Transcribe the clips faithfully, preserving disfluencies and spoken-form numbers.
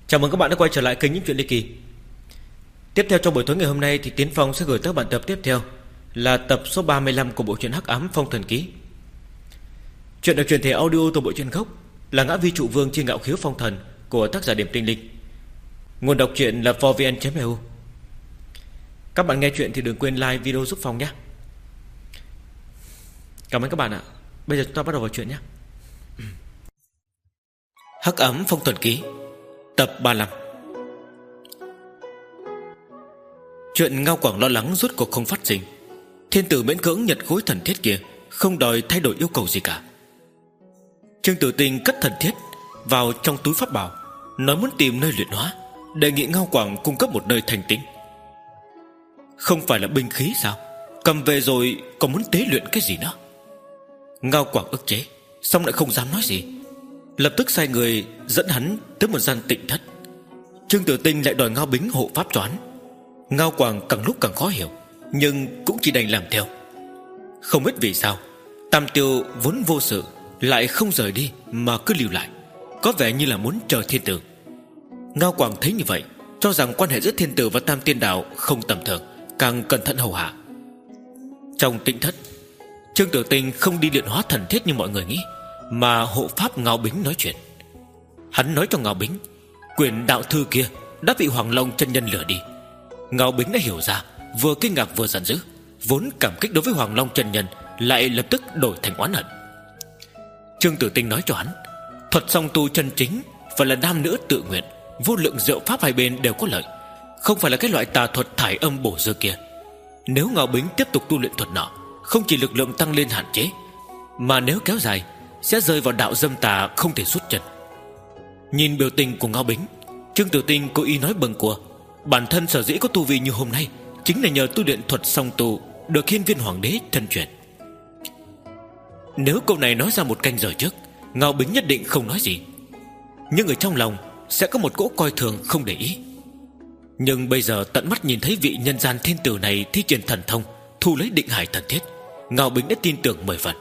Chào mừng các bạn đã quay trở lại kênh Những Chuyện Ly Kỳ. Tiếp theo trong buổi tối ngày hôm nay thì Tiến Phong sẽ gửi tới bạn tập tiếp theo, là tập số ba mươi lăm của bộ truyện Hắc Ám Phong Thần Ký. Chuyện được truyền thể audio từ bộ truyện gốc là Ngã Vi Trụ Vương Chi Ngạo Khiếu Phong Thần của tác giả Điểm Tinh Linh. Nguồn đọc truyện là four v n chấm e u. Các bạn nghe chuyện thì đừng quên like video giúp Phong nhé. Cảm ơn các bạn ạ. Bây giờ chúng ta bắt đầu vào chuyện nhé. Hắc Ám Phong Thần Ký tập ba mươi lăm. Chuyện Ngao Quảng lo lắng rốt cuộc không phát sinh. Thiên tử miễn cưỡng nhặt khối thần thiết kia, không đòi thay đổi yêu cầu gì cả. Trương Tử Tinh cất thần thiết vào trong túi pháp bảo, nói muốn tìm nơi luyện hóa, đề nghị Ngao Quảng cung cấp một nơi thành tĩnh. Không phải là binh khí sao? Cầm về rồi còn muốn tế luyện cái gì nữa? Ngao Quảng ức chế, xong lại không dám nói gì, lập tức sai người dẫn hắn tới một gian tịnh thất. Trương Tử Tinh lại đòi Ngao Bính hộ pháp cho hắn. Ngao Quảng càng lúc càng khó hiểu, nhưng cũng chỉ đành làm theo. Không biết vì sao Tam Tiêu vốn vô sự lại không rời đi mà cứ lưu lại, có vẻ như là muốn chờ thiên tử. Ngao Quảng thấy như vậy, cho rằng quan hệ giữa thiên tử và Tam Tiên Đạo không tầm thường, càng cẩn thận hầu hạ. Trong tịnh thất, Trương Tử Tinh không đi luyện hóa thần thiết như mọi người nghĩ, mà hộ pháp Ngao Bính nói chuyện. Hắn nói cho Ngao Bính, quyển đạo thư kia đã bị Hoàng Long chân nhân lừa đi. Ngao Bính đã hiểu ra, vừa kinh ngạc vừa giận dữ. Vốn cảm kích đối với Hoàng Long chân nhân lại lập tức đổi thành oán hận. Trương Tử Tinh nói cho hắn, thuật song tu chân chính phải là nam nữ tự nguyện, vô lượng diệu pháp hai bên đều có lợi, không phải là cái loại tà thuật thải âm bổ dư kia. Nếu Ngao Bính tiếp tục tu luyện thuật nọ, không chỉ lực lượng tăng lên hạn chế, mà nếu kéo dài sẽ rơi vào đạo dâm tà không thể rút chân. Nhìn biểu tình của Ngao Bính, Trương Tử Tinh cố ý nói bâng cua, bản thân sở dĩ có tu vi như hôm nay chính là nhờ tu luyện thuật song tu được Hiên Viên Hoàng đế thân truyền. Nếu câu này nói ra một canh giờ trước, Ngao Bính nhất định không nói gì, nhưng ở trong lòng sẽ có một cỗ coi thường không để ý. Nhưng bây giờ tận mắt nhìn thấy vị nhân gian thiên tử này thi triển thần thông, thu lấy định hải thần thiết, Ngao Bính đã tin tưởng mười phần.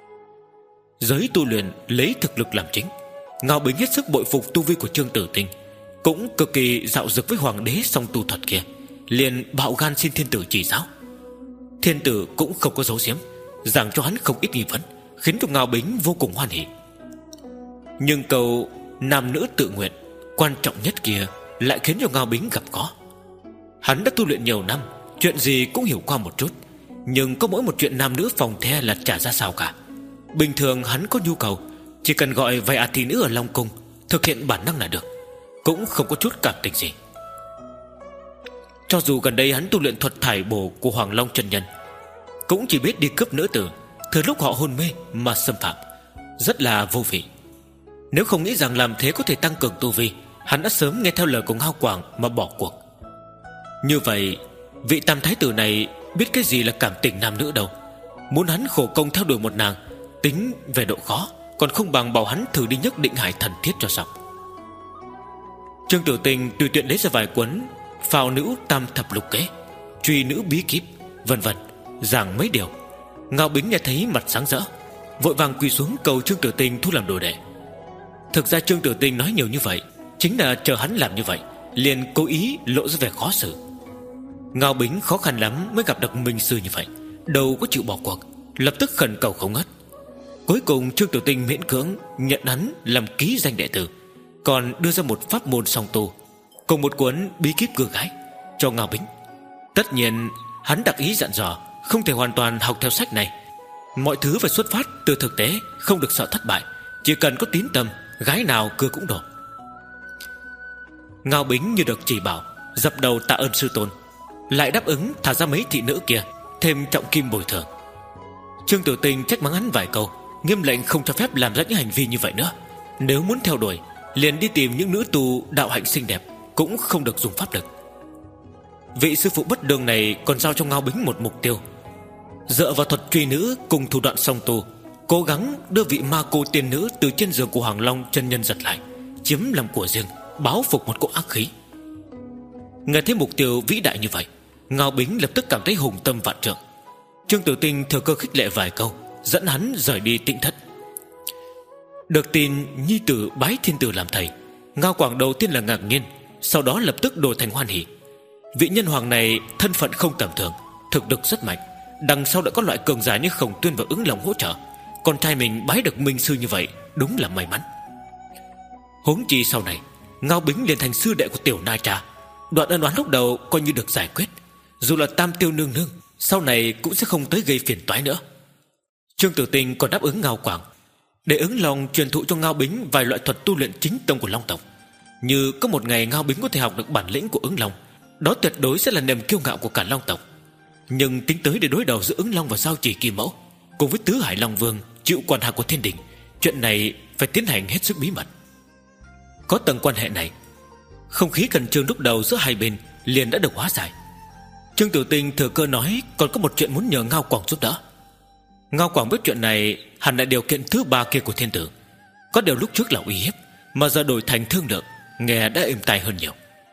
Giới tu luyện lấy thực lực làm chính, Ngao Bính hết sức bội phục tu vi của Trương Tử Tinh, cũng cực kỳ dạo dực với hoàng đế song tu thuật kia, liền bạo gan xin thiên tử chỉ giáo. Thiên tử cũng không có giấu giếm, giảng cho hắn không ít nghi vấn, khiến cho Ngao Bính vô cùng hoan hỉ. Nhưng câu nam nữ tự nguyện quan trọng nhất kia lại khiến cho Ngao Bính gặp khó. Hắn đã tu luyện nhiều năm, chuyện gì cũng hiểu qua một chút, nhưng có mỗi một chuyện nam nữ phòng the là chả ra sao cả. Bình thường hắn có nhu cầu, chỉ cần gọi vài ả thị nữ ở Long Cung thực hiện bản năng là được, cũng không có chút cảm tình gì. Cho dù gần đây hắn tu luyện thuật thải bổ của Hoàng Long chân nhân, cũng chỉ biết đi cướp nữ tử, thừa lúc họ hôn mê mà xâm phạm, rất là vô vị. Nếu không nghĩ rằng làm thế có thể tăng cường tu vi, hắn đã sớm nghe theo lời của Ngao Quảng mà bỏ cuộc. Như vậy, vị tam thái tử này biết cái gì là cảm tình nam nữ đâu. Muốn hắn khổ công theo đuổi một nàng, tính về độ khó còn không bằng bảo hắn thử đi nhấc định hải thần thiết cho xong. Trương Tử Tinh tùy tiện lấy ra vài cuốn phào nữ tam thập lục kế, truy nữ bí kíp, vân vân, giảng mấy điều. Ngao Bính nghe thấy mặt sáng rỡ, vội vàng quỳ xuống cầu Trương Tử Tinh thu làm đồ đệ. Thực ra Trương Tử Tinh nói nhiều như vậy chính là chờ hắn làm như vậy, liền cố ý lộ ra vẻ khó xử. Ngao Bính khó khăn lắm mới gặp được minh sư như vậy, đâu có chịu bỏ cuộc, lập tức khẩn cầu không ngớt. Cuối cùng Trương Tử Tinh miễn cưỡng nhận hắn làm ký danh đệ tử, còn đưa ra một pháp môn song tu cùng một cuốn bí kíp cưa gái cho Ngao Bính. Tất nhiên hắn đặc ý dặn dò không thể hoàn toàn học theo sách này, mọi thứ phải xuất phát từ thực tế, không được sợ thất bại, chỉ cần có tín tâm, gái nào cưa cũng đổ. Ngao Bính như được chỉ bảo, dập đầu tạ ơn sư tôn, lại đáp ứng thả ra mấy thị nữ kia, thêm trọng kim bồi thường. Trương Tử Tinh trách mắng hắn vài câu, nghiêm lệnh không cho phép làm ra những hành vi như vậy nữa. Nếu muốn theo đuổi, liền đi tìm những nữ tu đạo hạnh xinh đẹp, cũng không được dùng pháp lực. Vị sư phụ bất đường này còn giao cho Ngao Bính một mục tiêu, dựa vào thuật truy nữ cùng thủ đoạn song tu, cố gắng đưa vị ma cô tiên nữ từ trên giường của Hoàng Long chân nhân giật lại, chiếm làm của riêng, báo phục một cỗ ác khí. Nghe thấy mục tiêu vĩ đại như vậy, Ngao Bính lập tức cảm thấy hùng tâm vạn trượng. Trương Tử Tinh thừa cơ khích lệ vài câu, dẫn hắn rời đi tĩnh thất. Được tin nhi tử bái thiên tử làm thầy, Ngao Quảng đầu tiên là ngạc nhiên, sau đó lập tức đổi thành hoan hỉ. Vị nhân hoàng này thân phận không tầm thường, thực lực rất mạnh. Đằng sau đã có loại cường giả như Khổng Tuyên và Ứng Long hỗ trợ, con trai mình bái được minh sư như vậy đúng là may mắn. Huống chi sau này Ngao Bính liền thành sư đệ của Tiểu Na Cha, đoạn ân oán lúc đầu coi như được giải quyết. Dù là Tam Tiêu nương nương sau này cũng sẽ không tới gây phiền toái nữa. Trương Tử Tinh còn đáp ứng Ngao Quảng để Ứng Long truyền thụ cho Ngao Bính vài loại thuật tu luyện chính tông của Long tộc. Như có một ngày Ngao Bính có thể học được bản lĩnh của Ứng Long, đó tuyệt đối sẽ là niềm kiêu ngạo của cả Long tộc. Nhưng tính tới để đối đầu giữa Ứng Long và Giao Chỉ Kim Mẫu cùng với Tứ Hải Long Vương chịu quản hạt của Thiên Đình, chuyện này phải tiến hành hết sức bí mật. Có tầng quan hệ này, không khí khẩn trương lúc đầu giữa hai bên liền đã được hóa giải. Trương Tử Tinh thừa cơ nói còn có một chuyện muốn nhờ Ngao Quảng giúp đỡ. Ngao Quảng biết chuyện này hẳn là điều kiện thứ ba kia của thiên tử, có điều lúc trước là uy hiếp, mà giờ đổi thành thương lượng, nghe đã êm tai hơn nhiều.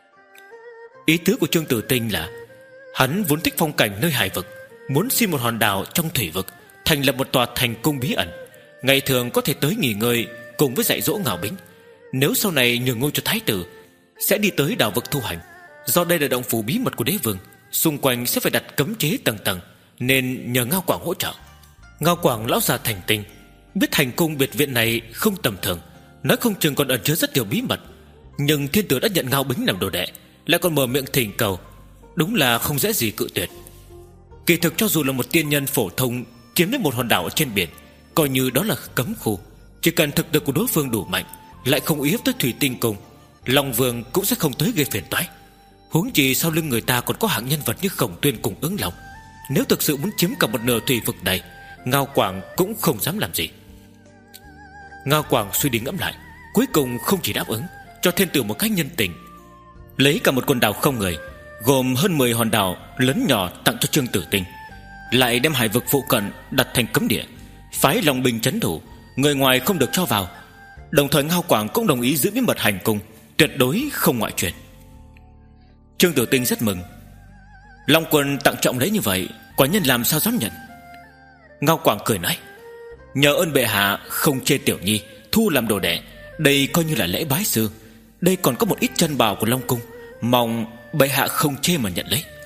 Ý tứ của Trương Tử Tinh là hắn vốn thích phong cảnh nơi hải vực, muốn xin một hòn đảo trong thủy vực, thành lập một tòa thành cung bí ẩn, ngày thường có thể tới nghỉ ngơi cùng với dạy dỗ Ngao Bính. Nếu sau này nhường ngôi cho thái tử, sẽ đi tới đảo vực tu hành. Do đây là động phủ bí mật của đế vương, xung quanh sẽ phải đặt cấm chế tầng tầng, nên nhờ Ngao Quảng hỗ trợ. Ngao Quảng lão già thành tinh, biết thành cung biệt viện này không tầm thường, nói không chừng còn ẩn chứa rất nhiều bí mật. Nhưng thiên tử đã nhận Ngao Bính làm đồ đệ, lại còn mở miệng thỉnh cầu, đúng là không dễ gì cự tuyệt. Kỳ thực cho dù là một tiên nhân phổ thông chiếm lấy một hòn đảo ở trên biển, coi như đó là cấm khu, chỉ cần thực lực của đối phương đủ mạnh, lại không uy hiếp tới Thủy Tinh Cung, Long Vương cũng sẽ không tới gây phiền toái. Huống chi sau lưng người ta còn có hạng nhân vật như Khổng Tuyên cùng Ứng Long. Nếu thực sự muốn chiếm cả một nửa thủy vực này, Ngao Quảng cũng không dám làm gì. Ngao Quảng suy đi ngẫm lại, cuối cùng không chỉ đáp ứng, cho thiên tử một cách nhân tình, lấy cả một quần đảo không người, gồm hơn mười hòn đảo lớn nhỏ tặng cho Trương Tử Tinh, lại đem hải vực phụ cận đặt thành cấm địa, phái Long binh trấn thủ, người ngoài không được cho vào. Đồng thời Ngao Quảng cũng đồng ý giữ bí mật hành cung, tuyệt đối không ngoại truyền. Trương Tử Tinh rất mừng. Long quân tặng trọng lấy như vậy, quả nhân làm sao dám nhận. Ngao Quảng cười nói, nhờ ơn bệ hạ không chê tiểu nhi thu làm đồ đệ, đây coi như là lễ bái sư. Đây còn có một ít chân bào của Long cung, mong bệ hạ không chê mà nhận lấy.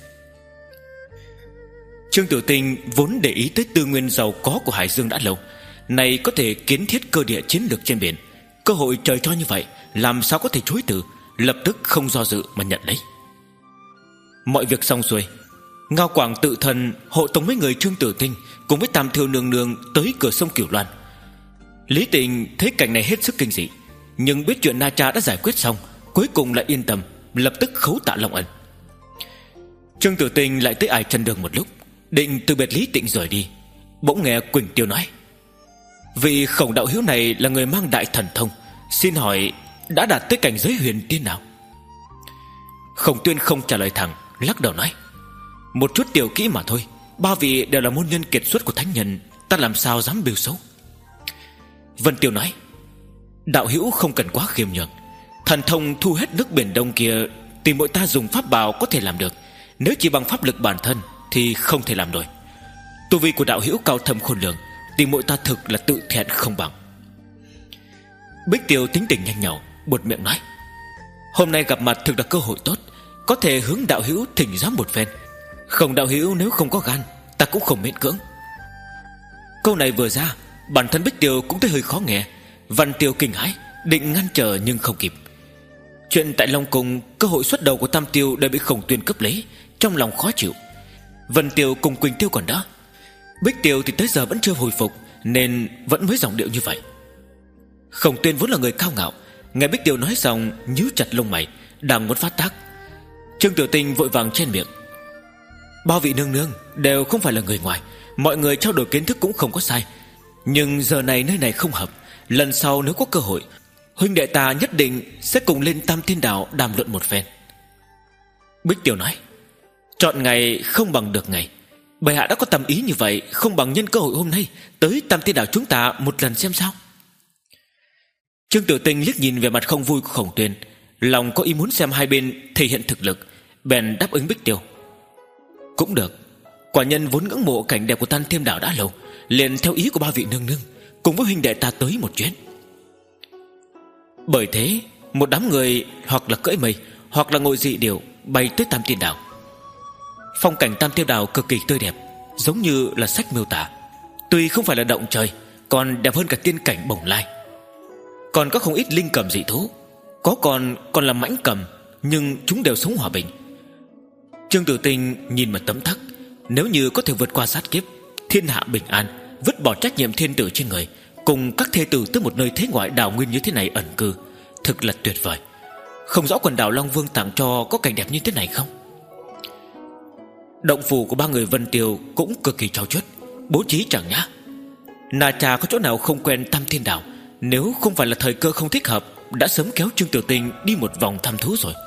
Trương Tử Tinh vốn để ý tới tư nguyên giàu có của Hải Dương đã lâu, này có thể kiến thiết cơ địa chiến lược trên biển, cơ hội trời cho như vậy, làm sao có thể chối từ, lập tức không do dự mà nhận lấy. Mọi việc xong xuôi, Ngao Quảng tự thân hộ tống mấy người Trương Tử Tinh cùng với Tam Thiêu nương nương tới cửa sông Cửu Loan. Lý Tịnh thấy cảnh này hết sức kinh dị, nhưng biết chuyện Na Cha đã giải quyết xong, cuối cùng lại yên tâm, lập tức khấu tạ long ân. Trương Tử Tinh lại tới Ải Trần Đường một lúc, định từ biệt Lý Tịnh rời đi, bỗng nghe Quỳnh Tiêu nói, vị Khổng đạo hữu này là người mang đại thần thông, xin hỏi đã đạt tới cảnh giới huyền tiên nào? Khổng Tuyên không trả lời thẳng, lắc đầu nói, một chút tiểu kỹ mà thôi, ba vị đều là môn nhân kiệt xuất của thánh nhân, ta làm sao dám bêu xấu. Vân Tiêu nói, đạo hữu không cần quá khiêm nhường, thần thông thu hết nước biển Đông kia tìm mỗi ta dùng pháp bảo có thể làm được, nếu chỉ bằng pháp lực bản thân thì không thể làm nổi. Tu vi của đạo hữu cao thâm khôn lường, tìm mỗi ta thực là tự thẹn không bằng. Bích Tiêu tính tình nhanh nhảu, buột miệng nói, hôm nay gặp mặt thực là cơ hội tốt, có thể hướng đạo hữu thỉnh giám một phen. Không đạo hữu nếu không có gan, ta cũng không miễn cưỡng. Câu này vừa ra, bản thân Bích Tiêu cũng thấy hơi khó nghe. Văn Tiêu kinh hãi, định ngăn trở nhưng không kịp. Chuyện tại Long Cung, cơ hội xuất đầu của Tam Tiêu đã bị Khổng Tuyên cướp lấy, trong lòng khó chịu. Vân Tiêu cùng Quỳnh Tiêu còn đỡ, Bích Tiêu thì tới giờ vẫn chưa hồi phục, nên vẫn mới giọng điệu như vậy. Khổng Tuyên vốn là người cao ngạo, nghe Bích Tiêu nói xong nhíu chặt lông mày, đang muốn phát tác. Trương Tử Tinh vội vàng chen miệng, bao vị nương nương đều không phải là người ngoài, mọi người trao đổi kiến thức cũng không có sai, nhưng giờ này nơi này không hợp, lần sau nếu có cơ hội, huynh đệ ta nhất định sẽ cùng lên Tam Thiên Đảo đàm luận một phen. Bích Tiêu nói, chọn ngày không bằng được ngày, bệ hạ đã có tâm ý như vậy, không bằng nhân cơ hội hôm nay tới Tam Thiên Đảo chúng ta một lần xem sao. Trương Tử Tinh liếc nhìn về mặt không vui của Khổng Tuyên, lòng có ý muốn xem hai bên thể hiện thực lực, bèn đáp ứng Bích Tiêu. Cũng được, quả nhân vốn ngưỡng mộ cảnh đẹp của Tam Thiên Đảo đã lâu, liền theo ý của ba vị nương nương, cùng với huynh đệ ta tới một chuyến. Bởi thế một đám người hoặc là cưỡi mây, hoặc là ngồi dị điểu bay tới Tam Tiên Đảo. Phong cảnh Tam Tiên Đảo cực kỳ tươi đẹp, giống như là sách miêu tả. Tuy không phải là động trời, còn đẹp hơn cả tiên cảnh Bồng Lai. Còn có không ít linh cầm dị thú, có còn còn là mãnh cầm, nhưng chúng đều sống hòa bình. Trương Tử Tinh nhìn mà tấm tắc. Nếu như có thể vượt qua sát kiếp, thiên hạ bình an, vứt bỏ trách nhiệm thiên tử trên người, cùng các thê tử tới một nơi thế ngoại đảo nguyên như thế này ẩn cư, thực là tuyệt vời. Không rõ quần đảo Long Vương tặng cho có cảnh đẹp như thế này không? Động phủ của ba người Vân Tiêu cũng cực kỳ trau chuốt, bố trí chẳng nhã. Na Cha có chỗ nào không quen Tam Thiên Đảo, nếu không phải là thời cơ không thích hợp, đã sớm kéo Trương Tiểu Tinh đi một vòng thăm thú rồi.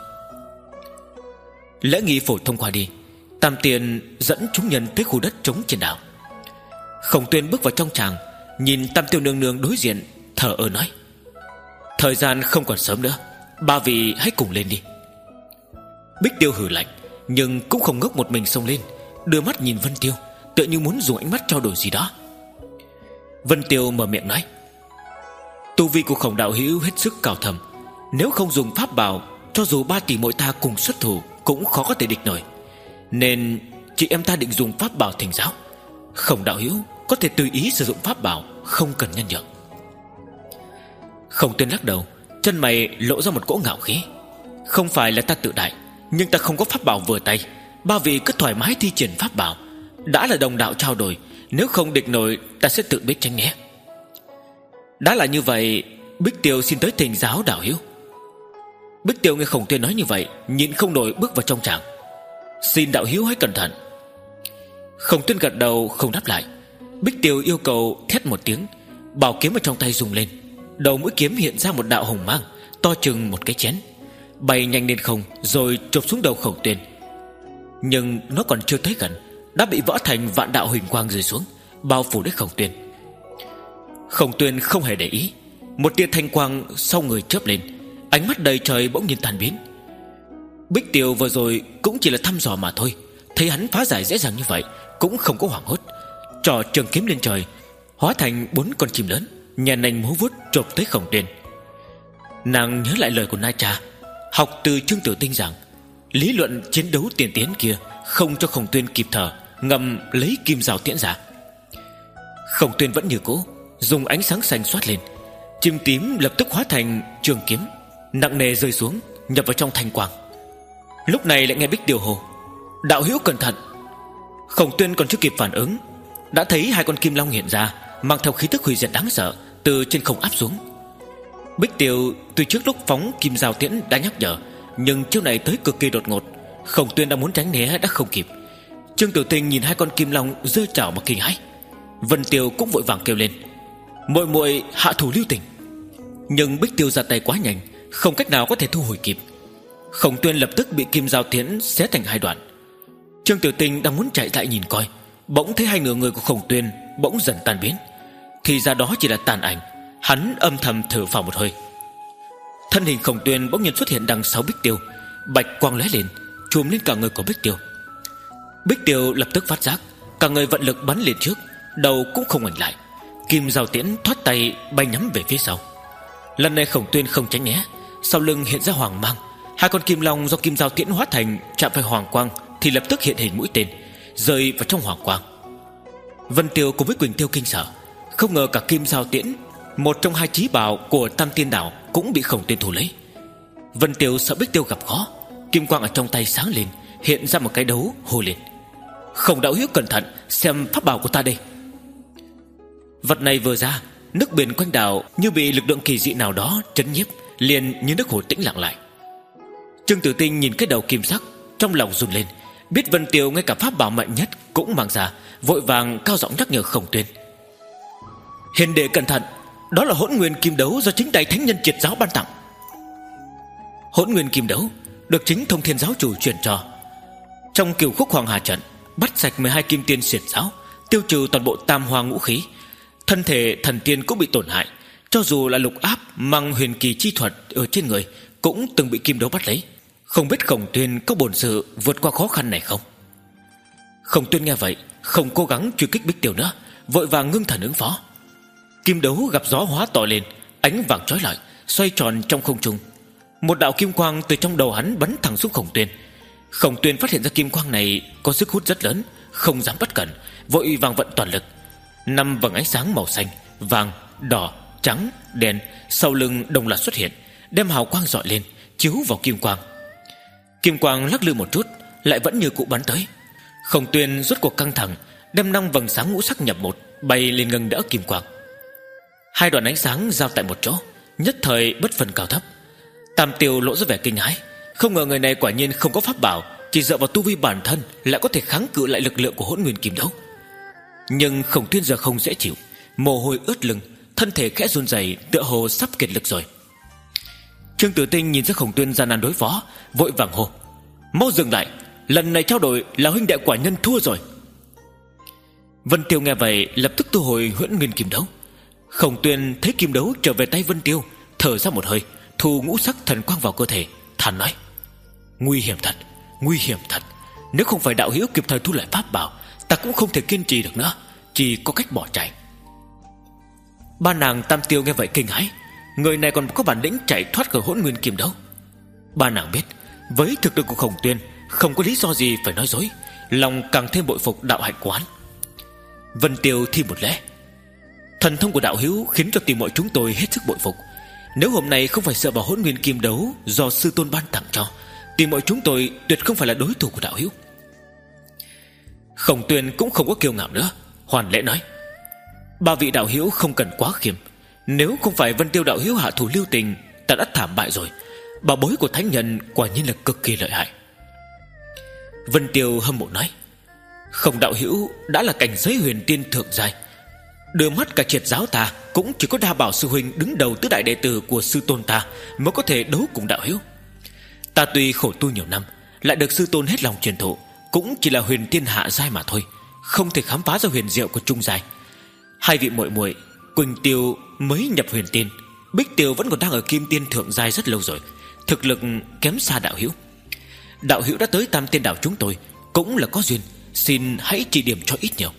Lễ nghi phổ thông qua đi, Tam Tiên dẫn chúng nhân tới khu đất trống trên đảo. Khổng Tuyên bước vào trong tràng, nhìn Tam Tiêu nương nương đối diện, thở ơ nói: thời gian không còn sớm nữa, ba vị hãy cùng lên đi. Bích Tiêu hừ lạnh, nhưng cũng không ngốc một mình xông lên, đưa mắt nhìn Vân Tiêu, tựa như muốn dùng ánh mắt trao đổi gì đó. Vân Tiêu mở miệng nói: tu vi của Khổng đạo hữu hết sức cao thầm, nếu không dùng pháp bảo, cho dù ba tỷ muội ta cùng xuất thủ cũng khó có thể địch nổi, nên chị em ta định dùng pháp bảo thỉnh giáo. Khổng đạo hữu có thể tùy ý sử dụng pháp bảo, không cần nhân nhượng. Khổng Tuyên lắc đầu, chân mày lộ ra một cỗ ngạo khí. Không phải là ta tự đại, nhưng ta không có pháp bảo vừa tay, ba vị cứ thoải mái thi triển pháp bảo. Đã là đồng đạo trao đổi, nếu không địch nổi, ta sẽ tự biết tránh né. Đã là như vậy, Bích Tiêu xin tới thỉnh giáo đạo hữu. Bích Tiêu nghe Khổng Tuyên nói như vậy, nhịn không nổi bước vào trong tràng. Xin đạo hữu hãy cẩn thận. Khổng Tuyên gật đầu không đáp lại. Bích Tiêu yêu cầu thét một tiếng, bảo kiếm ở trong tay rung lên. Đầu mũi kiếm hiện ra một đạo hồng mang to chừng một cái chén, bay nhanh lên không rồi chộp xuống đầu Khổng Tuyên. Nhưng nó còn chưa tới gần, đã bị vỡ thành vạn đạo huỳnh quang rơi xuống, bao phủ lấy Khổng Tuyên. Khổng Tuyên không hề để ý, một tia thanh quang sau người chớp lên, ánh mắt đầy trời bỗng nhiên tan biến. Bích Tiêu vừa rồi cũng chỉ là thăm dò mà thôi, thấy hắn phá giải dễ dàng như vậy cũng không có hoảng hốt, trỏ trường kiếm lên trời, hóa thành bốn con chim lớn, nhà nành múa vuốt chộp tới Khổng Tuyên. Nàng nhớ lại lời của Na Cha, học từ Trương Tử Tinh rằng lý luận chiến đấu tiên tiến kia không cho Khổng Tuyên kịp thở, ngầm lấy kim rào tiễn ra. Khổng Tuyên vẫn như cũ, dùng ánh sáng xanh xoát lên, chim tím lập tức hóa thành trường kiếm, nặng nề rơi xuống, nhập vào trong thanh quang. Lúc này lại nghe Bích Tiêu hô: đạo hữu cẩn thận. Khổng Tuyên còn chưa kịp phản ứng, đã thấy hai con kim long hiện ra, mang theo khí tức hủy diệt đáng sợ, từ trên không áp xuống. Bích Tiêu tuy trước lúc phóng kim giao tiễn đã nhắc nhở, nhưng chiêu này tới cực kỳ đột ngột, Khổng Tuyên đã muốn tránh né đã không kịp. Trương Tiểu Tinh nhìn hai con kim long giơ chảo mà kinh hãi. Vân Tiêu cũng vội vàng kêu lên: muội muội hạ thủ lưu tình. Nhưng Bích Tiêu ra tay quá nhanh, không cách nào có thể thu hồi kịp. Khổng Tuyên lập tức bị kim giao tiễn xé thành hai đoạn. Trương Tiểu Tinh đang muốn chạy lại nhìn coi, bỗng thấy hai nửa người của Khổng Tuyên bỗng dần tan biến. Thì ra đó chỉ là tàn ảnh. Hắn âm thầm thở phào một hơi. Thân hình Khổng Tuyên bỗng nhiên xuất hiện đằng sau Bích Tiêu, bạch quang lóe lên, chùm lên cả người của Bích Tiêu. Bích Tiêu lập tức phát giác, cả người vận lực bắn lên trước, đầu cũng không ngoảnh lại. Kim giao tiễn thoát tay bay nhắm về phía sau. Lần này Khổng Tuyên không tránh né, sau lưng hiện ra hoàng mang. Hai con kim long do kim giao tiễn hóa thành chạm phải hoàng quang thì lập tức hiện hình mũi tên, rơi vào trong hoàng quang. Vân Tiêu cùng với Quỳnh Tiêu kinh sợ, không ngờ cả kim giao tiễn, một trong hai chí bảo của Tam Tiên Đảo, cũng bị Khổng Tuyên thu lấy. Vân Tiêu sợ Bích Tiêu gặp khó, kim quang ở trong tay sáng lên, hiện ra một cái đấu hô lên: Khổng đạo hữu cẩn thận, xem pháp bảo của ta đây. Vật này vừa ra, nước biển quanh đảo như bị lực lượng kỳ dị nào đó trấn nhiếp, liền như nước hồ tĩnh lặng lại. Trương Tử Tinh nhìn cái đầu kim sắc, trong lòng run lên, biết Vân Tiêu ngay cả pháp bảo mạnh nhất cũng mang ra, vội vàng cao giọng nhắc nhở Khổng Tuyên: hiền đệ cẩn thận, đó là Hỗn Nguyên Kim Đấu do chính tay thánh nhân Triệt Giáo ban tặng. Hỗn Nguyên Kim Đấu được chính Thông Thiên Giáo chủ truyền cho. Trong Cửu Khúc Hoàng Hà trận, bắt sạch mười hai kim tiên xiển giáo, tiêu trừ toàn bộ tam hoa ngũ khí. Thân thể thần tiên cũng bị tổn hại, cho dù là lục áp mang huyền kỳ chi thuật ở trên người cũng từng bị kim đấu bắt lấy. Không biết Khổng Tuyên có bổn sự vượt qua khó khăn này không? Khổng Tuyên nghe vậy, không cố gắng truy kích Bích Tiêu nữa, vội vàng ngưng thần ứng phó. Kim đấu gặp gió hóa to lên, ánh vàng chói lọi, xoay tròn trong không trung. Một đạo kim quang từ trong đầu hắn bắn thẳng xuống Khổng Tuyên. Khổng Tuyên phát hiện ra kim quang này có sức hút rất lớn, không dám bất cẩn, vội vàng vận toàn lực. Năm vầng ánh sáng màu xanh, vàng, đỏ, trắng, đen sau lưng đồng loạt xuất hiện, đem hào quang rọi lên, chiếu vào kim quang. Kim quang lắc lư một chút, lại vẫn như cụ bắn tới. Khổng Tuyên rốt cuộc căng thẳng, đem năm vầng sáng ngũ sắc nhập một, bay lên ngâng đỡ kim quang. Hai đoàn ánh sáng giao tại một chỗ, nhất thời bất phân cao thấp. Tam Tiêu lộ ra vẻ kinh hãi, không ngờ người này quả nhiên không có pháp bảo, chỉ dựa vào tu vi bản thân lại có thể kháng cự lại lực lượng của Hỗn Nguyên Kim Đấu. Nhưng Khổng Tuyên giờ không dễ chịu, mồ hôi ướt lưng, thân thể khẽ run rẩy, tựa hồ sắp kiệt lực rồi. Trương Tử Tinh nhìn ra Khổng Tuyên gian nan đối phó, vội vàng hô: "Mau dừng lại, lần này trao đổi là huynh đệ quả nhân thua rồi." Vân Tiêu nghe vậy lập tức thu hồi Hỗn Nguyên Kim Đấu. Khổng Tuyên thấy kim đấu trở về tay Vân Tiêu, thở ra một hơi, thu ngũ sắc thần quang vào cơ thể, thản nói: "Nguy hiểm thật, nguy hiểm thật. Nếu không phải đạo hữu kịp thời thu lại pháp bảo, ta cũng không thể kiên trì được nữa, chỉ có cách bỏ chạy." Ba nàng Tam Tiêu nghe vậy kinh hãi, người này còn có bản lĩnh chạy thoát khỏi Hỗn Nguyên Kim Đấu. Ba nàng biết với thực lực của Khổng Tuyên không có lý do gì phải nói dối, lòng càng thêm bội phục đạo hạnh của hắn. Vân Tiêu thi một lễ: "Thần thông của đạo hữu khiến cho tìm mọi chúng tôi hết sức bội phục. Nếu hôm nay không phải dựa vào Hỗn Nguyên Kim Đấu do sư tôn ban tặng cho, tìm mọi chúng tôi tuyệt không phải là đối thủ của đạo hữu." Khổng Tuyên cũng không có kiêu ngạo nữa, hoàn lễ nói: "Ba vị đạo hữu không cần quá khiêm. Nếu không phải Vân Tiêu đạo hữu hạ thủ lưu tình, ta đã thảm bại rồi. Bảo bối của thánh nhân quả nhiên là cực kỳ lợi hại." Vân Tiêu hâm mộ nói: "Không đạo hữu đã là cảnh giới huyền tiên thượng giai, đưa mắt cả triệt giáo ta cũng chỉ có Đa Bảo sư huynh đứng đầu tứ đại đệ tử của sư tôn ta mới có thể đấu cùng đạo hữu. Ta tuy khổ tu nhiều năm, lại được sư tôn hết lòng truyền thụ, cũng chỉ là huyền tiên hạ giai mà thôi, không thể khám phá ra huyền diệu của trung giai. Hai vị muội muội Quỳnh Tiêu mới nhập huyền tiên, Bích Tiêu vẫn còn đang ở kim tiên thượng giai rất lâu rồi, thực lực kém xa đạo hữu. Đạo hữu đã tới Tam Tiên đảo chúng tôi cũng là có duyên, xin hãy chỉ điểm cho ít nhiều."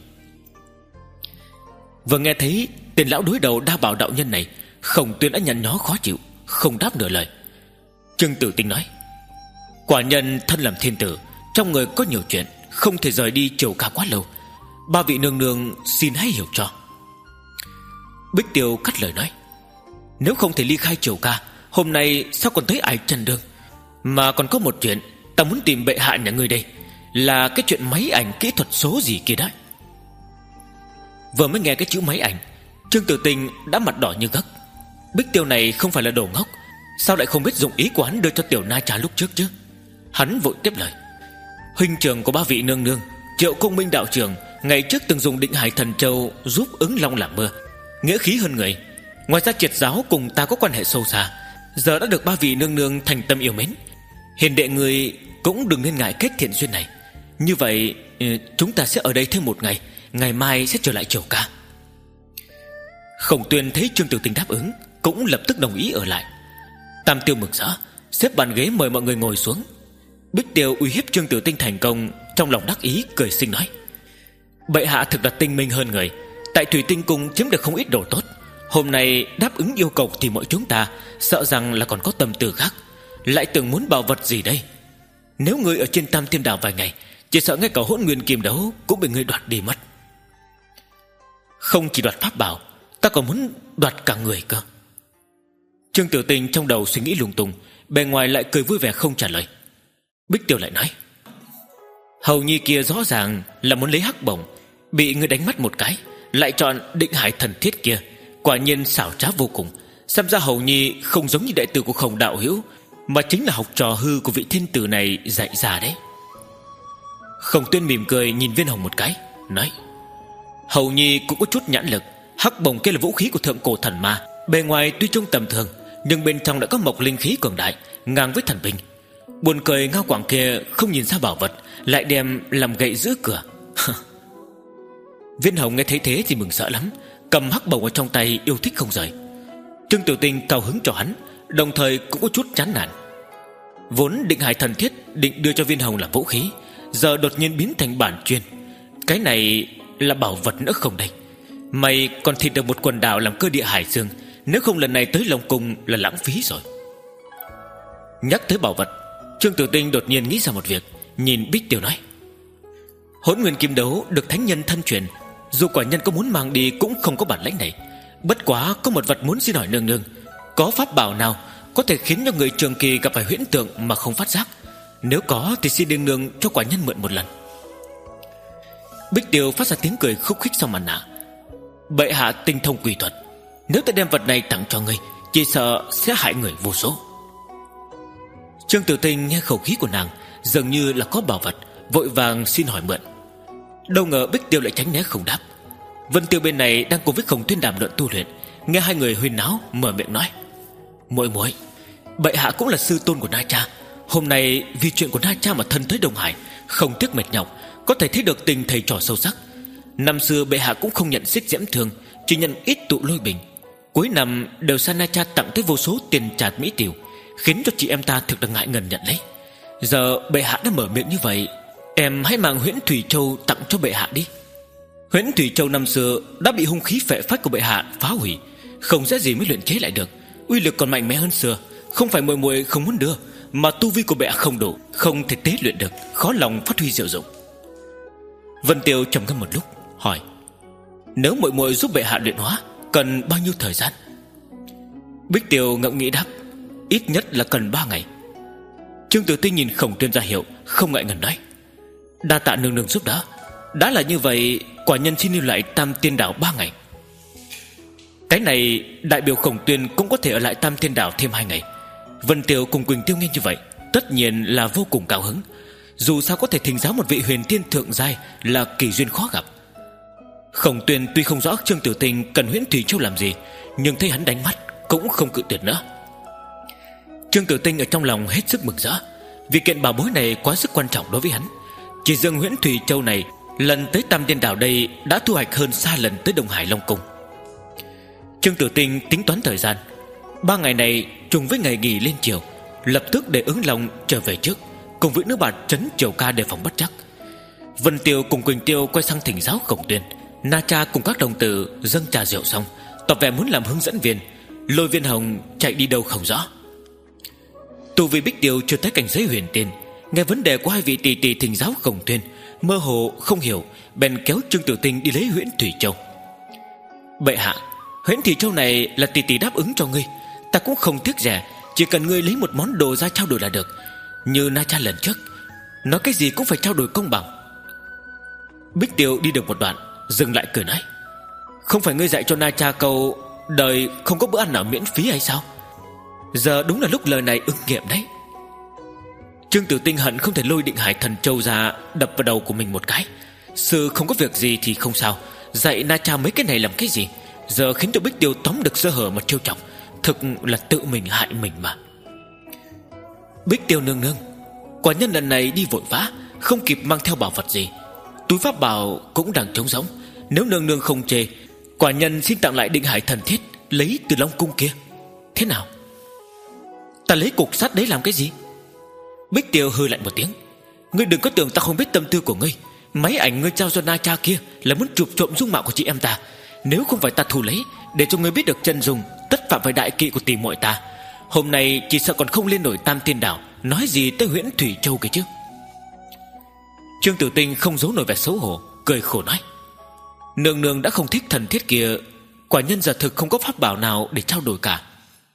Vừa nghe thấy tên lão đối đầu Đa Bảo đạo nhân này, Khổng Tuyên đã nhăn nhó khó chịu, không đáp nửa lời. Trương Tử Tinh nói: "Quả nhân thân làm thiên tử, trong người có nhiều chuyện, không thể rời đi Triều Ca quá lâu. Ba vị nương nương xin hãy hiểu cho." Bích Tiêu cắt lời nói: "Nếu không thể ly khai Triều Ca, hôm nay sao còn thấy ai chân đường? Mà còn có một chuyện ta muốn tìm bệ hạ nhà ngươi đây, là cái chuyện máy ảnh kỹ thuật số gì kia đấy." Vừa mới nghe cái chữ máy ảnh, Trương Tử Tinh đã mặt đỏ như gấc. Bích Tiêu này không phải là đồ ngốc, sao lại không biết dụng ý của hắn đưa cho Tiểu Na Cha lúc trước chứ? Hắn vội tiếp lời: "Huynh trưởng của ba vị nương nương Triệu Công Minh đạo trưởng ngày trước từng dùng Định Hải Thần Châu giúp ứng long làm mưa, nghĩa khí hơn người. Ngoài ra triệt giáo cùng ta có quan hệ sâu xa, giờ đã được ba vị nương nương thành tâm yêu mến. Hiền đệ người cũng đừng nên ngại kết thiện duyên này. Như vậy chúng ta sẽ ở đây thêm một ngày, ngày mai sẽ trở lại Triều Ca." Khổng Tuyên thấy Trương Tử Tinh đáp ứng, cũng lập tức đồng ý ở lại. Tam Tiêu mừng rỡ, xếp bàn ghế mời mọi người ngồi xuống. Bích Tiêu uy hiếp Trương Tử Tinh thành công, trong lòng đắc ý cười xinh nói: "Bệ hạ thực là tinh minh hơn người, tại Thủy Tinh Cung chiếm được không ít đồ tốt. Hôm nay đáp ứng yêu cầu thì mọi chúng ta sợ rằng là còn có tâm tư khác, lại tưởng muốn bảo vật gì đây? Nếu ngươi ở trên Tam Thiên Đảo vài ngày, chỉ sợ ngay cả Hỗn Nguyên Kim Đấu cũng bị ngươi đoạt đi mất. Không chỉ đoạt pháp bảo, ta còn muốn đoạt cả người cơ." Trương Tử Tinh trong đầu suy nghĩ lung tung, bề ngoài lại cười vui vẻ không trả lời. Bích Tiêu lại nói: "Hầu nhi kia rõ ràng là muốn lấy hắc bổng, bị ngươi đánh mắt một cái, lại chọn Định Hải Thần Thiết kia, quả nhiên xảo trá vô cùng. Xem ra hầu nhi không giống như đệ tử của Khổng đạo hữu, mà chính là học trò hư của vị thiên tử này dạy ra đấy." Khổng Tuyên mỉm cười nhìn Viên Hồng một cái, nói: "Hầu nhi cũng có chút nhãn lực. Hắc bổng kia là vũ khí của thượng cổ thần ma, bề ngoài tuy trông tầm thường, nhưng bên trong đã có mộc linh khí cường đại, ngang với thần binh. Buồn cười Ngao Quảng kia không nhìn ra bảo vật, lại đem làm gậy giữ cửa." Viên Hồng nghe thấy thế thì mừng sợ lắm, cầm hắc bổng ở trong tay yêu thích không rời. Trương Tiểu Tinh cao hứng cho hắn, đồng thời cũng có chút chán nản. Vốn Định Hải Thần Thiết định đưa cho Viên Hồng làm vũ khí, giờ đột nhiên biến thành bản chuyên. Cái này là bảo vật nữa không đây? Mày còn thịt được một quần đảo làm cơ địa hải dương, nếu không lần này tới Long Cung là lãng phí rồi. Nhắc tới bảo vật, Trương Tử Tinh đột nhiên nghĩ ra một việc, nhìn Bích Tiêu nói: Hỗn nguyên kim đấu được thánh nhân thân truyền, dù quả nhân có muốn mang đi cũng không có bản lãnh này. Bất quá có một vật muốn xin hỏi nương nương, có pháp bảo nào có thể khiến cho người trường kỳ gặp phải huyễn tượng mà không phát giác? Nếu có thì xin nương nương cho quả nhân mượn một lần. Bích Tiêu phát ra tiếng cười khúc khích sau màn nạ: Bệ hạ tinh thông quỷ thuật, nếu ta đem vật này tặng cho ngươi, chỉ sợ sẽ hại người vô số. Trương Tử Tinh nghe khẩu khí của nàng dường như là có bảo vật, vội vàng xin hỏi mượn. Đâu ngờ Bích Tiêu lại tránh né không đáp. Vân Tiêu bên này đang cùng với Khổng Tuyên đàm luận tu luyện, nghe hai người huyên náo mở miệng nói: Muội muội, bệ hạ cũng là sư tôn của Na Cha, hôm nay vì chuyện của Na Cha mà thân tới Đông Hải, không tiếc mệt nhọc, có thể thấy được tình thầy trò sâu sắc. Năm xưa bệ hạ cũng không nhận xích diễm thương, chỉ nhận ít tụ lôi bình. Cuối năm đều sang Na Cha tặng tới vô số tiền trạt mỹ tiểu, khiến cho chị em ta thực là ngại ngần nhận lấy. Giờ bệ hạ đã mở miệng như vậy, em hãy mang Huyễn Thủy Châu tặng cho bệ hạ đi. Huyễn Thủy Châu năm xưa đã bị hung khí phệ phách của bệ hạ phá hủy, không dễ gì mới luyện chế lại được, uy lực còn mạnh mẽ hơn xưa. Không phải muội muội không muốn đưa, mà tu vi của bệ hạ không đủ, không thể tế luyện được, khó lòng phát huy diệu dụng. Vân Tiêu trầm ngâm một lúc hỏi: Nếu muội muội giúp bệ hạ luyện hóa, cần bao nhiêu thời gian? Bích Tiêu ngẫm nghĩ đáp: Ít nhất là cần ba ngày. Trương Tử Tinh nhìn Khổng Tuyên ra hiệu, không ngại ngần nói: Đa tạ nương nương giúp đỡ. Đã là như vậy, quả nhân xin lưu lại Tam Tiên Đảo ba ngày. Cái này đại biểu Khổng Tuyên cũng có thể ở lại Tam Tiên Đảo thêm hai ngày. Vân Tiêu cùng Quỳnh Tiêu nghe như vậy, tất nhiên là vô cùng cao hứng. Dù sao có thể thỉnh giáo một vị huyền tiên thượng giai là kỳ duyên khó gặp. Khổng Tuyên tuy không rõ Trương Tử Tinh cần Huyễn Thủy Châu làm gì, nhưng thấy hắn đánh mắt cũng không cự tuyệt nữa. Trương Tử Tinh ở trong lòng hết sức mừng rỡ, vì kiện bảo bối này quá sức quan trọng đối với hắn. Chỉ riêng Huyễn Thủy Châu này, lần tới Tam Tiên Đảo đây đã thu hoạch hơn xa lần tới Đông Hải Long Cung. Trương Tử Tinh tính toán thời gian, ba ngày này trùng với ngày nghỉ lên chiều, lập tức để ứng lòng trở về trước, cùng với nữ bạt trấn Triều Ca đề phòng bất trắc. Vân Tiêu cùng Quỳnh Tiêu quay sang thỉnh giáo Khổng Tuyên. Na Cha cùng các đồng tử dâng trà rượu xong, tỏ vẻ muốn làm hướng dẫn viên. Lôi Viên Hồng chạy đi đâu không rõ. Tu vi Bích Tiêu chưa tới cảnh giới huyền tiên, nghe vấn đề của hai vị tỷ tỷ thỉnh giáo Khổng Tuyên, mơ hồ không hiểu, bèn kéo Trương Tử Tinh đi lấy Huyễn Thủy Châu. Bệ hạ, Huyễn Thủy Châu này là tỷ tỷ đáp ứng cho ngươi, ta cũng không tiếc rẻ, chỉ cần ngươi lấy một món đồ ra trao đổi là được. Như Na Cha lần trước, nói cái gì cũng phải trao đổi công bằng. Bích Tiêu đi được một đoạn, dừng lại cười nói: Không phải ngươi dạy cho Na Cha câu đời không có bữa ăn nào miễn phí hay sao? Giờ đúng là lúc lời này ứng nghiệm đấy. Trương Tử Tinh hận không thể lôi Định Hải Thần Châu ra đập vào đầu của mình một cái. Sư không có việc gì thì không sao, dạy Na Cha mấy cái này làm cái gì? Giờ khiến cho Bích Tiêu tóm được sơ hở mà trêu chọc, thực là tự mình hại mình mà. Bích Tiêu nương nương, quả nhân lần này đi vội vã, không kịp mang theo bảo vật gì, túi pháp bảo cũng đang trống rỗng. Nếu nương nương không chê, quả nhân xin tặng lại Định Hải Thần Thiết lấy từ Long Cung kia. Thế nào? Ta lấy cục sắt đấy làm cái gì? Bích Tiêu hừ lạnh một tiếng: Ngươi đừng có tưởng ta không biết tâm tư của ngươi. Máy ảnh ngươi trao cho Na Cha kia là muốn chụp trộm dung mạo của chị em ta. Nếu không phải ta thu lấy để cho ngươi biết được chân dung, tất phạm phải đại kỵ của tỷ muội ta. Hôm nay chỉ sợ còn không lên nổi Tam Tiên Đảo, nói gì tới Huyễn Thủy Châu kia chứ. Trương Tử Tinh không giấu nổi vẻ xấu hổ, cười khổ nói: Nương nương đã không thích thần thiết kia, quả nhân giả thực không có pháp bảo nào để trao đổi cả.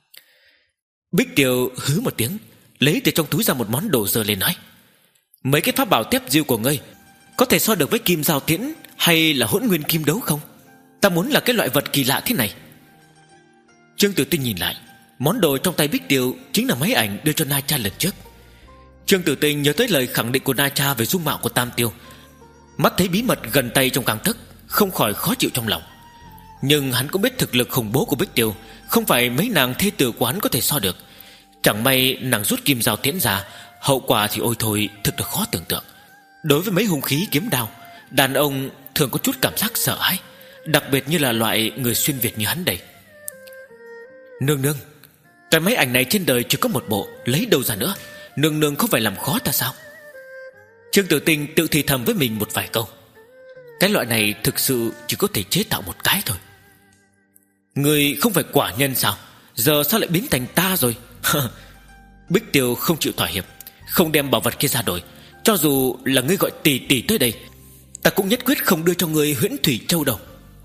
Bích Tiêu hứ một tiếng, lấy từ trong túi ra một món đồ giơ lên nói: Mấy cái pháp bảo tép diêu của ngươi có thể so được với kim giao tiễn hay là hỗn nguyên kim đấu không? Ta muốn là cái loại vật kỳ lạ thế này. Trương Tử Tinh nhìn lại, món đồ trong tay Bích Tiêu chính là máy ảnh đưa cho Na Cha lần trước. Trương Tử Tinh nhớ tới lời khẳng định của Na Cha về dung mạo của Tam Tiêu, mắt thấy bí mật gần tay trong gang tấc, không khỏi khó chịu trong lòng. Nhưng hắn cũng biết thực lực khủng bố của Bích Tiêu không phải mấy nàng thê tử của hắn có thể so được. Chẳng may nàng rút kim dao tiễn ra, hậu quả thì ôi thôi, thực là khó tưởng tượng. Đối với mấy hung khí kiếm đao, đàn ông thường có chút cảm giác sợ hãi, đặc biệt như là loại người xuyên Việt như hắn đây. Nương nương, cái máy ảnh này trên đời chỉ có một bộ, lấy đâu ra nữa? Nương nương không phải làm khó ta sao? Trương Tử Tinh tự thì thầm với mình một vài câu. Cái loại này thực sự chỉ có thể chế tạo một cái thôi. Người không phải quả nhân sao? Giờ sao lại biến thành ta rồi? Bích Tiêu không chịu thỏa hiệp, không đem bảo vật kia ra đổi. Cho dù là ngươi gọi tỷ tỷ tới đây, ta cũng nhất quyết không đưa cho ngươi Huyễn Thủy Châu đâu.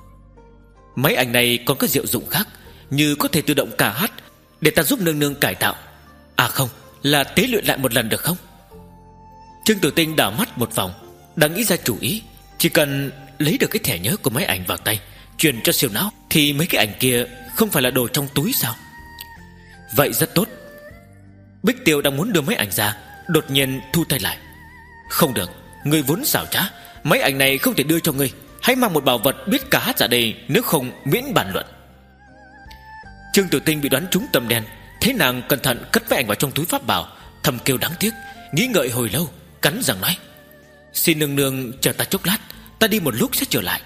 Máy ảnh này còn có diệu dụng khác, như có thể tự động ca hát, để ta giúp nương nương cải tạo. À không, là tế luyện lại một lần được không? Trương Tử Tinh đảo mắt một vòng, đã nghĩ ra chủ ý. Chỉ cần lấy được cái thẻ nhớ của máy ảnh vào tay, truyền cho siêu não, thì mấy cái ảnh kia không phải là đồ trong túi sao? Vậy rất tốt. Bích Tiêu đang muốn đưa máy ảnh ra, đột nhiên thu tay lại. Không được, ngươi vốn xảo trá, máy ảnh này không thể đưa cho ngươi. Hãy mang một bảo vật biết ca hát ra đây, nếu không miễn bàn luận. Trương Tử Tinh bị đoán trúng tâm đen, thế nàng cẩn thận cất máy ảnh vào trong túi pháp bảo, thầm kêu đáng tiếc, nghĩ ngợi hồi lâu, cắn răng nói: xin nương nương chờ ta chốc lát, ta đi một lúc sẽ trở lại.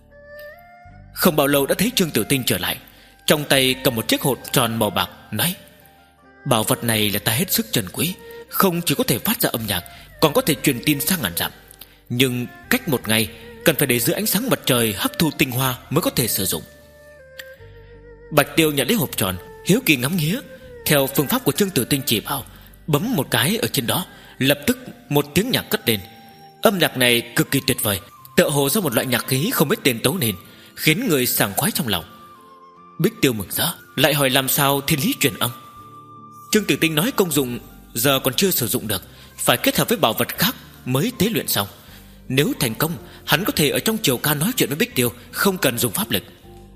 Không bao lâu đã thấy Trương Tử Tinh trở lại, trong tay cầm một chiếc hộp tròn màu bạc, nói: bảo vật này là ta hết sức trân quý, không chỉ có thể phát ra âm nhạc, còn có thể truyền tin sang ngàn dặm. Nhưng cách một ngày cần phải để dưới ánh sáng mặt trời hấp thu tinh hoa mới có thể sử dụng. Bạch Tiêu nhận lấy hộp tròn, hiếu kỳ ngắm nghía, theo phương pháp của Trương Tử Tinh chỉ bảo, bấm một cái ở trên đó, lập tức một tiếng nhạc cất lên. Âm nhạc này cực kỳ tuyệt vời, tựa hồ do một loại nhạc khí không biết tên tấu nên, khiến người sảng khoái trong lòng. Bích Tiêu mừng rỡ, lại hỏi làm sao thiên lý truyền âm. Trương Tử Tinh nói công dụng giờ còn chưa sử dụng được, phải kết hợp với bảo vật khác mới tế luyện xong. Nếu thành công, hắn có thể ở trong triều ca nói chuyện với Bích Tiêu, không cần dùng pháp lực.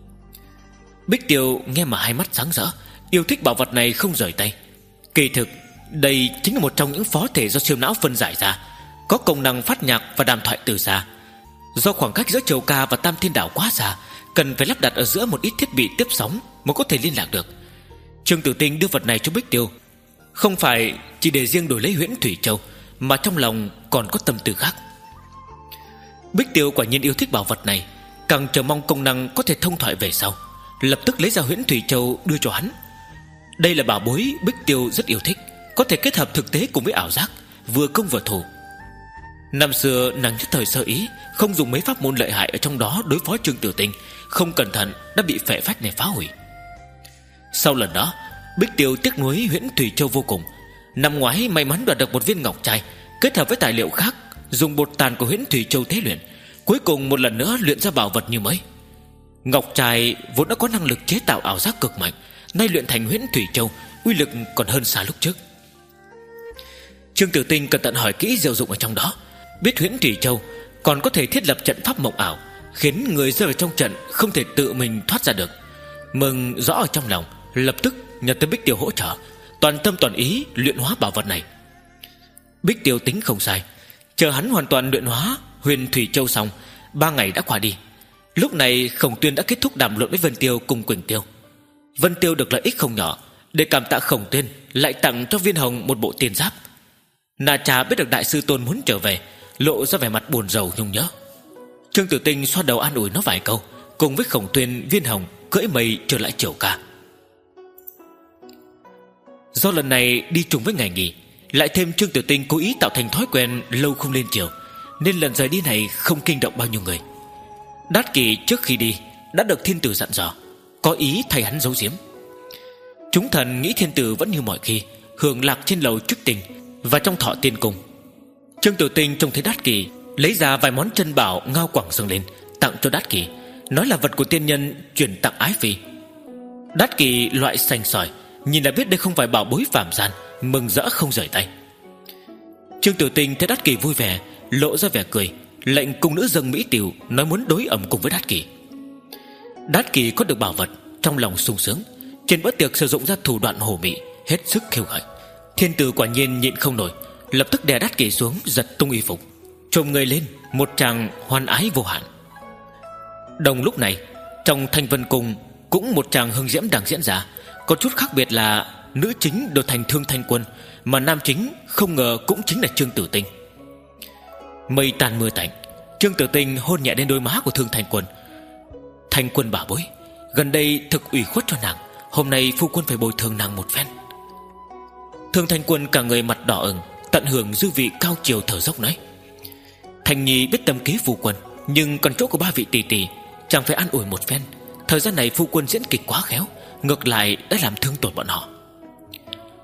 Bích Tiêu nghe mà hai mắt sáng rỡ, yêu thích bảo vật này không rời tay. Kỳ thực đây chính là một trong những phó thể do siêu não phân giải ra, có công năng phát nhạc và đàm thoại từ xa. Do khoảng cách giữa triều ca và Tam Thiên Đảo quá xa, cần phải lắp đặt ở giữa một ít thiết bị tiếp sóng mới có thể liên lạc được. Trương Tử Tinh đưa vật này cho Bích Tiêu, không phải chỉ để riêng đổi lấy Huyễn Thủy Châu, mà trong lòng còn có tâm tư khác. Bích Tiêu quả nhiên yêu thích bảo vật này, càng chờ mong công năng có thể thông thoại về sau, lập tức lấy ra Huyễn Thủy Châu đưa cho hắn. Đây là bảo bối Bích Tiêu rất yêu thích, có thể kết hợp thực tế cùng với ảo giác, vừa công vừa thủ. Năm xưa nàng nhất thời sơ ý, không dùng mấy pháp môn lợi hại ở trong đó đối phó Trương Tử Tinh, không cẩn thận đã bị phệ phách này phá hủy. Sau lần đó, Bích Tiêu tiếc nuối Huyễn Thủy Châu vô cùng. Năm ngoái may mắn đoạt được một viên ngọc trai, kết hợp với tài liệu khác, dùng bột tàn của Huyễn Thủy Châu tế luyện, cuối cùng một lần nữa luyện ra bảo vật như mới. Ngọc trai vốn đã có năng lực chế tạo ảo giác cực mạnh, nay luyện thành Huyễn Thủy Châu, uy lực còn hơn xa lúc trước. Trương Tử Tinh cẩn thận hỏi kỹ diệu dụng ở trong đó, biết Huyễn Thủy Châu còn có thể thiết lập trận pháp mộng ảo, khiến người rơi vào trong trận không thể tự mình thoát ra được. Mừng rõ ở trong lòng, lập tức nhờ tới Bích Tiêu hỗ trợ, toàn tâm toàn ý luyện hóa bảo vật này. Bích Tiêu tính không sai, chờ hắn hoàn toàn luyện hóa Huyền Thủy Châu xong, ba ngày đã qua đi. Lúc này Khổng Tuyên đã kết thúc đàm luận với Vân Tiêu cùng Quỳnh Tiêu. Vân Tiêu được lợi ích không nhỏ, để cảm tạ Khổng Tuyên lại tặng cho Viên Hồng một bộ tiên giáp. Na Trà biết được đại sư tôn muốn trở về, lộ ra vẻ mặt buồn rầu nhung nhớ. Trương Tử Tinh xoa đầu an ủi nó vài câu, cùng với Khổng Tuyên, Viên Hồng cưỡi mây trở lại triều ca. Do lần này đi trùng với ngày nghỉ, lại thêm Trương Tử Tinh cố ý tạo thành thói quen lâu không lên triều, nên lần rời đi này không kinh động bao nhiêu người. Đát Kỷ trước khi đi đã được thiên tử dặn dò, có ý thay hắn giấu giếm. Chúng thần nghĩ thiên tử vẫn như mọi khi, hưởng lạc trên lầu Trúc Tình và trong Thọ Tiên Cung. Trương Tử Tinh trông thấy Đát Kỷ lấy ra vài món chân bảo ngao quẳng dâng lên, tặng cho Đát Kỷ, nói là vật của tiên nhân chuyển tặng ái phi. Đát Kỷ loại sành sỏi, nhìn đã biết đây không phải bảo bối phàm gian, mừng rỡ không rời tay. Trương Tử Tinh thấy Đát Kỷ vui vẻ, lộ ra vẻ cười, lệnh cung nữ dâng mỹ tiểu, nói muốn đối ẩm cùng với Đát Kỷ. Đát Kỷ có được bảo vật, trong lòng sung sướng, trên bữa tiệc sử dụng ra thủ đoạn hồ mị, hết sức khiêu gợi. Thiên tử quả nhiên nhịn không nổi, lập tức đè Đát Kỷ xuống, giật tung y phục, trồm người lên, một tràng hoan ái vô hạn. Đồng lúc này, trong Thanh Vân Cung cũng một tràng hưng diễm đang diễn ra. Có chút khác biệt là nữ chính đổi thành Thương Thanh Quân, mà nam chính không ngờ cũng chính là Trương Tử Tinh. Mây tan mưa tạnh, Trương Tử Tinh hôn nhẹ lên đôi má của Thương Thanh Quân. Thanh Quân bảo bối, gần đây thực ủy khuất cho nàng, hôm nay phu quân phải bồi thường nàng một phen. Thương Thanh Quân cả người mặt đỏ ửng, tận hưởng dư vị cao chiều thở dốc nói: Thành Nhi biết tâm kế phu quân, nhưng còn chỗ của ba vị tỷ tỷ, chẳng phải an ủi một phen. Thời gian này phu quân diễn kịch quá khéo, ngược lại đã làm thương tổn bọn họ.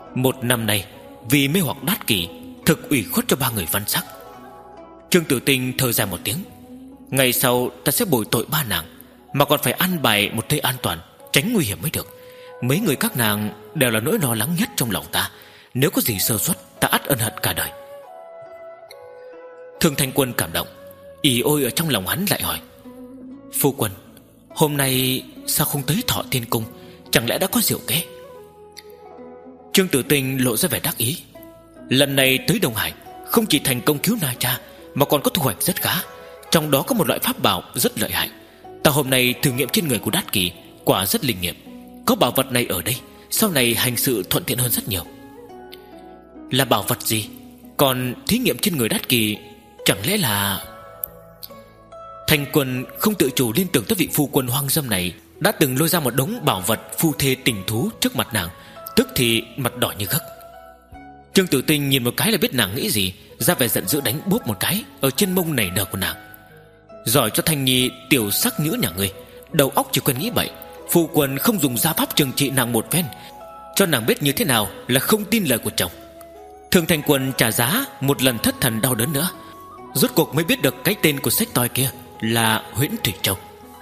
Một năm nay vì mê hoặc Đát Kỷ, thực ủy khuất cho ba người văn sắc. Trương Tử Tinh thở dài một tiếng. Ngày sau ta sẽ bồi tội ba nàng, mà còn phải an bài một nơi an toàn, tránh nguy hiểm mới được. Mấy người các nàng đều là nỗi lo lắng nhất trong lòng ta. Nếu có gì sơ suất, ta ắt ân hận cả đời. Thương Thanh Quân cảm động, ỉ ôi ở trong lòng hắn lại hỏi: Phu quân, hôm nay sao không tới Thọ Tiên Cung? Chẳng lẽ đã có diệu kế? Trương Tử Tinh lộ ra vẻ đắc ý. Lần này tới Đông Hải, không chỉ thành công cứu Na Cha, mà còn có thu hoạch rất khá. Trong đó có một loại pháp bảo rất lợi hại. Ta hôm nay thử nghiệm trên người của Đát Kỷ, quả rất linh nghiệm. Có bảo vật này ở đây, sau này hành sự thuận tiện hơn rất nhiều. Là bảo vật gì? Còn thí nghiệm trên người Đát Kỷ, chẳng lẽ là... Thanh Quân không tự chủ liên tưởng tới vị phu quân hoang dâm này đã từng lôi ra một đống bảo vật phu thê tình thú trước mặt nàng, tức thì mặt đỏ như gấc. Trương Tử Tinh nhìn một cái là biết nàng nghĩ gì, ra vẻ giận dữ đánh bốp một cái ở trên mông nảy nở của nàng. Giỏi cho Thanh Nhi tiểu sắc nhữ nhà ngươi, đầu óc chỉ quen nghĩ bậy. Phu quân không dùng gia pháp trừng trị nàng một phen, cho nàng biết như thế nào là không tin lời của chồng. Thương Thanh Quân trả giá một lần thất thần đau đớn nữa, rốt cuộc mới biết được cái tên của sách toi kia là Huyễn Thủy Châu.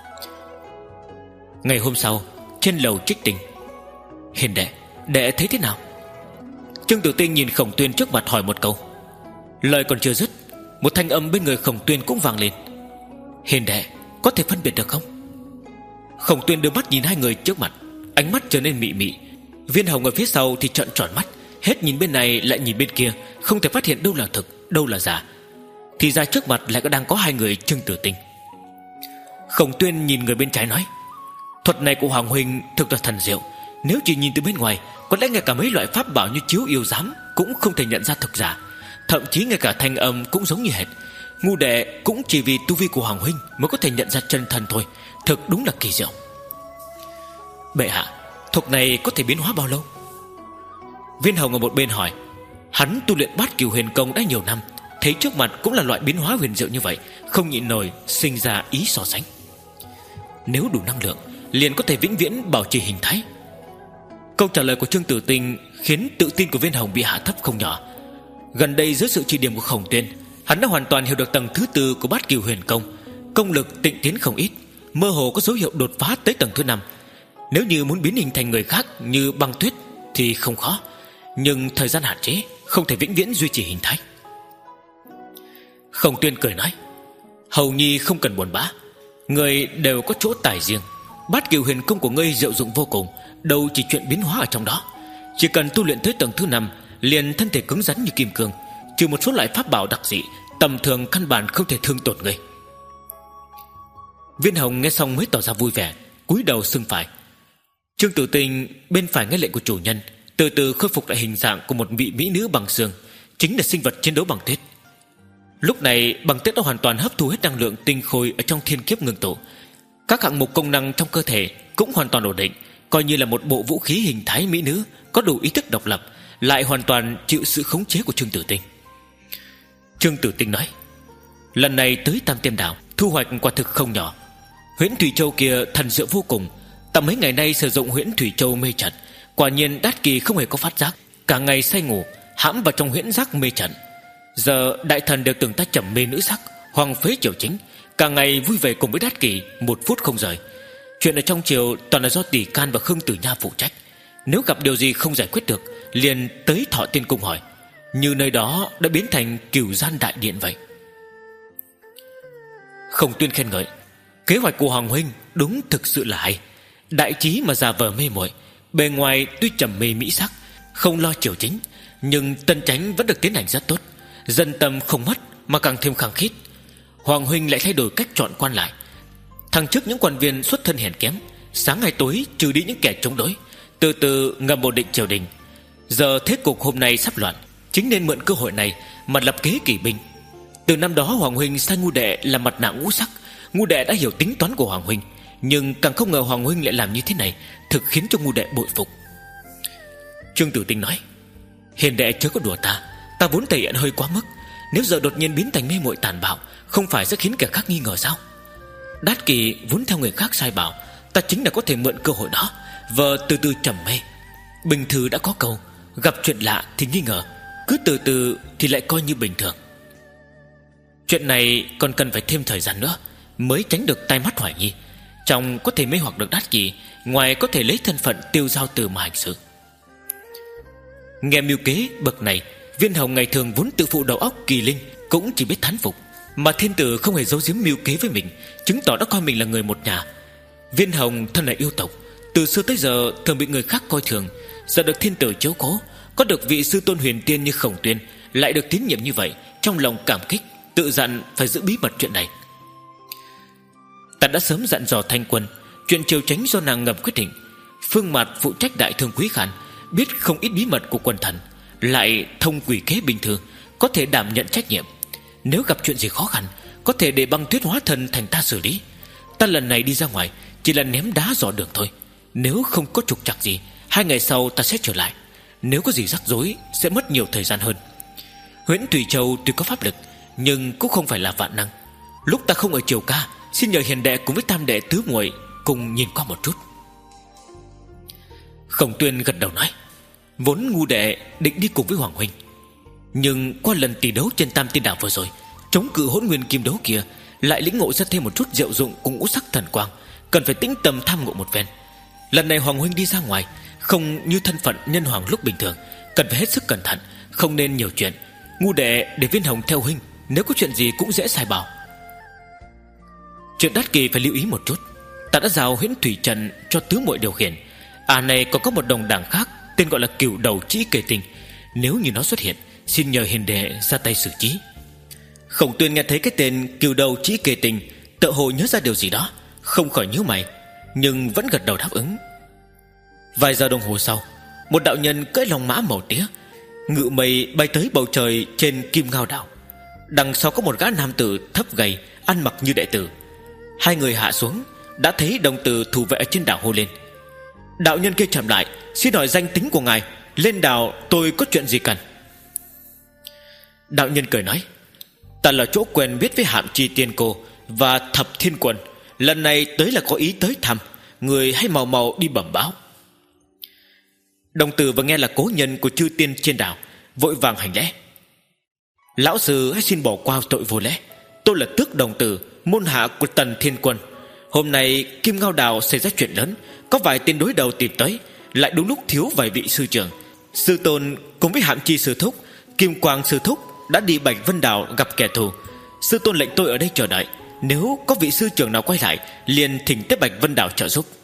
Ngày hôm sau, trên lầu Trích Tinh. Hiền đệ, đệ thấy thế nào? Trương Tử Tinh nhìn Khổng Tuyên trước mặt hỏi một câu. Lời còn chưa dứt, một thanh âm bên người Khổng Tuyên cũng vang lên. Hiền đệ, có thể phân biệt được không? Khổng Tuyên đưa mắt nhìn hai người trước mặt, ánh mắt trở nên mị mị. Viên Hồng ở phía sau thì trợn tròn mắt, hết nhìn bên này lại nhìn bên kia, không thể phát hiện đâu là thực, đâu là giả. Thì ra trước mặt lại có đang có hai người Trương Tử Tinh. Khổng Tuyên nhìn người bên trái nói: Thuật này của Hoàng huynh thực là thần diệu. Nếu chỉ nhìn từ bên ngoài, có lẽ ngay cả mấy loại pháp bảo như chiếu yêu giám cũng không thể nhận ra thực giả. Thậm chí ngay cả thanh âm cũng giống như hệt. Ngu đệ cũng chỉ vì tu vi của Hoàng huynh mới có thể nhận ra chân thần thôi. Thực đúng là kỳ diệu. Bệ hạ, thuật này có thể biến hóa bao lâu? Viên Hồng ở một bên hỏi. Hắn tu luyện Bát Cửu Huyền Công đã nhiều năm, thấy trước mặt cũng là loại biến hóa huyền diệu như vậy, không nhịn nổi sinh ra ý so sánh. Nếu đủ năng lượng, liền có thể vĩnh viễn bảo trì hình thái. Câu trả lời của Trương Tử Tinh khiến tự tin của Viên Hồng bị hạ thấp không nhỏ. Gần đây dưới sự chỉ điểm của Khổng Tuyên, hắn đã hoàn toàn hiểu được tầng thứ tư của Bát Cửu Huyền Công, công lực tịnh tiến không ít, mơ hồ có dấu hiệu đột phá tới tầng thứ năm. Nếu như muốn biến hình thành người khác như Băng Tuyết thì không khó, nhưng thời gian hạn chế, không thể vĩnh viễn duy trì hình thái. Khổng Tuyên cười nói: Hầu nhi không cần buồn bã, người đều có chỗ tài riêng. Bát Cửu Huyền Công của ngươi diệu dụng vô cùng, đâu chỉ chuyện biến hóa ở trong đó. Chỉ cần tu luyện tới tầng thứ năm, liền thân thể cứng rắn như kim cương, trừ một số loại pháp bảo đặc dị, tầm thường căn bản không thể thương tổn ngươi. Viên Hồng nghe xong mới tỏ ra vui vẻ, cúi đầu xưng phải. Trương Tử Tinh bên phải nghe lệnh của chủ nhân, từ từ khôi phục lại hình dạng của một vị mỹ nữ bằng xương, chính là sinh vật chiến đấu Băng Tuyết. Lúc này Băng Tuyết đã hoàn toàn hấp thu hết năng lượng tinh khôi ở trong thiên kiếp ngưng tụ. Các hạng mục công năng trong cơ thể cũng hoàn toàn ổn định, coi như là một bộ vũ khí hình thái mỹ nữ, có đủ ý thức độc lập, lại hoàn toàn chịu sự khống chế của Trương Tử Tinh. Trương Tử Tinh nói: Lần này tới Tam Tiêm Đảo, thu hoạch quả thực không nhỏ. Huyễn Thủy Châu kia thần diệu vô cùng. Ta mấy ngày nay sử dụng Huyễn Thủy Châu mê trận, quả nhiên Đát Kỳ không hề có phát giác, cả ngày say ngủ hãm vào trong huyễn giác mê trận. Giờ đại thần đều tưởng ta trầm mê nữ sắc, hoàng phế triều chính, cả ngày vui vẻ cùng với Đát Kỳ, một phút không rời. Chuyện ở trong triều toàn là do Tỷ Can và Khương Tử Nha phụ trách. Nếu gặp điều gì không giải quyết được, liền tới Thọ Tiên Cung hỏi, như nơi đó đã biến thành Cửu Gian đại điện vậy. Khổng Tuyên khen ngợi: Kế hoạch của Hoàng huynh đúng thực sự là hay. Đại trí mà giả vờ mê muội, bề ngoài tuy trầm mê mỹ sắc, không lo triều chính, nhưng tân chánh vẫn được tiến hành rất tốt. Dân tâm không mất mà càng thêm khăng khít. Hoàng huynh lại thay đổi cách chọn quan lại, thăng chức những quan viên xuất thân hèn kém, sáng hay tối trừ đi những kẻ chống đối, từ từ ngầm ổn định triều đình. Giờ thế cục hôm nay sắp loạn, chính nên mượn cơ hội này mà lập kế kỷ binh. Từ năm đó Hoàng huynh sai ngu đệ làm mặt nạ ngũ sắc, ngu đệ đã hiểu tính toán của Hoàng huynh, nhưng càng không ngờ Hoàng huynh lại làm như thế này, thực khiến cho ngu đệ bội phục. Trương Tử Tinh nói: Hiền đệ chớ có đùa ta, ta vốn thể hiện hơi quá mức. Nếu giờ đột nhiên biến thành mê muội tàn bạo, không phải sẽ khiến kẻ khác nghi ngờ sao? Đát Kỳ vốn theo người khác sai bảo, ta chính là có thể mượn cơ hội đó vờ từ từ trầm mê. Bình thư đã có câu: Gặp chuyện lạ thì nghi ngờ, cứ từ từ thì lại coi như bình thường. Chuyện này còn cần phải thêm thời gian nữa mới tránh được tai mắt hoài nghi. Trong có thể mê hoặc được Đát Kỳ, ngoài có thể lấy thân phận Tiêu Giao Tử mà hành sự. Nghe mưu kế bậc này, Viên Hồng ngày thường vốn tự phụ đầu óc kỳ linh cũng chỉ biết thán phục, mà thiên tử không hề giấu giếm mưu kế với mình, chứng tỏ đã coi mình là người một nhà. Viên Hồng thân là yêu tộc, từ xưa tới giờ thường bị người khác coi thường, giờ được thiên tử chiếu cố, có được vị sư tôn huyền tiên như Khổng Tuyên, lại được tín nhiệm như vậy, trong lòng cảm kích, tự dặn phải giữ bí mật chuyện này. Ta đã sớm dặn dò Thanh Quân, chuyện triều chánh do nàng ngầm quyết định. Phương Mạt phụ trách đại thương Quý Khản, biết không ít bí mật của quần thần, lại thông quỷ kế bình thường, có thể đảm nhận trách nhiệm. Nếu gặp chuyện gì khó khăn, có thể để Băng Tuyết hóa thân thành ta xử lý. Ta lần này đi ra ngoài chỉ là ném đá dò đường thôi. Nếu không có trục trặc gì, hai ngày sau ta sẽ trở lại. Nếu có gì rắc rối sẽ mất nhiều thời gian hơn. Huyễn Thủy Châu tuy có pháp lực, nhưng cũng không phải là vạn năng. Lúc ta không ở Triều Ca, xin nhờ hiền đệ cùng với tam đệ tứ muội cùng nhìn qua một chút. Khổng Tuyên gật đầu nói, vốn ngu đệ định đi cùng với Hoàng huynh, nhưng qua lần tỷ đấu trên Tam Tiên Đảo vừa rồi, chống cự Hỗn Nguyên Kim Đấu kia, lại lĩnh ngộ ra thêm một chút diệu dụng cùng ngũ sắc thần quang, cần phải tĩnh tâm tham ngộ một phen. Lần này Hoàng huynh đi ra ngoài, không như thân phận nhân hoàng lúc bình thường, cần phải hết sức cẩn thận, không nên nhiều chuyện. Ngu đệ để Viên Hồng theo huynh, nếu có chuyện gì cũng dễ sai bảo. Chuyện Đát Kỳ phải lưu ý một chút. Ta đã giao Huyễn Thủy Trần cho tứ muội điều khiển. À này còn có một đồng đảng khác, tên gọi là Cửu Đầu Trĩ Kề Tình. Nếu như nó xuất hiện, xin nhờ hiền đệ ra tay xử trí. Khổng Tuyên nghe thấy cái tên Cửu Đầu Trĩ Kề Tình, tựa hồ nhớ ra điều gì đó, không khỏi nhíu mày, nhưng vẫn gật đầu đáp ứng. Vài giờ đồng hồ sau, một đạo nhân cưỡi long mã màu tía, ngự mây bay tới bầu trời trên Kim Ngao Đảo. Đằng sau có một gã nam tử thấp gầy, ăn mặc như đệ tử. Hai người hạ xuống, đã thấy đồng tử thủ vệ ở trên đảo hô lên, đạo nhân kia chậm lại, xin hỏi danh tính của ngài, lên đảo tôi có chuyện gì cần. Đạo nhân cười nói, ta là chỗ quen biết với Hạm Chi Tiên Cô và Thập Thiên Quân, lần này tới là có ý tới thăm, người hãy mau mau đi bẩm báo. Đồng tử vừa nghe là cố nhân của chư tiên trên đảo, vội vàng hành lễ. Lão sư hãy xin bỏ qua tội vô lễ, tôi là Tước Đồng Tử, môn hạ của Tần Thiên Quân. Hôm nay Kim Ngao Đảo xảy ra chuyện lớn, có vài tên đối đầu tìm tới, lại đúng lúc thiếu vài vị sư trưởng. Sư tôn cùng với Hạm Chi sư thúc, Kim Quang sư thúc đã đi Bạch Vân Đảo gặp kẻ thù. Sư tôn lệnh tôi ở đây chờ đợi, nếu có vị sư trưởng nào quay lại, liền thỉnh tới Bạch Vân Đảo trợ giúp.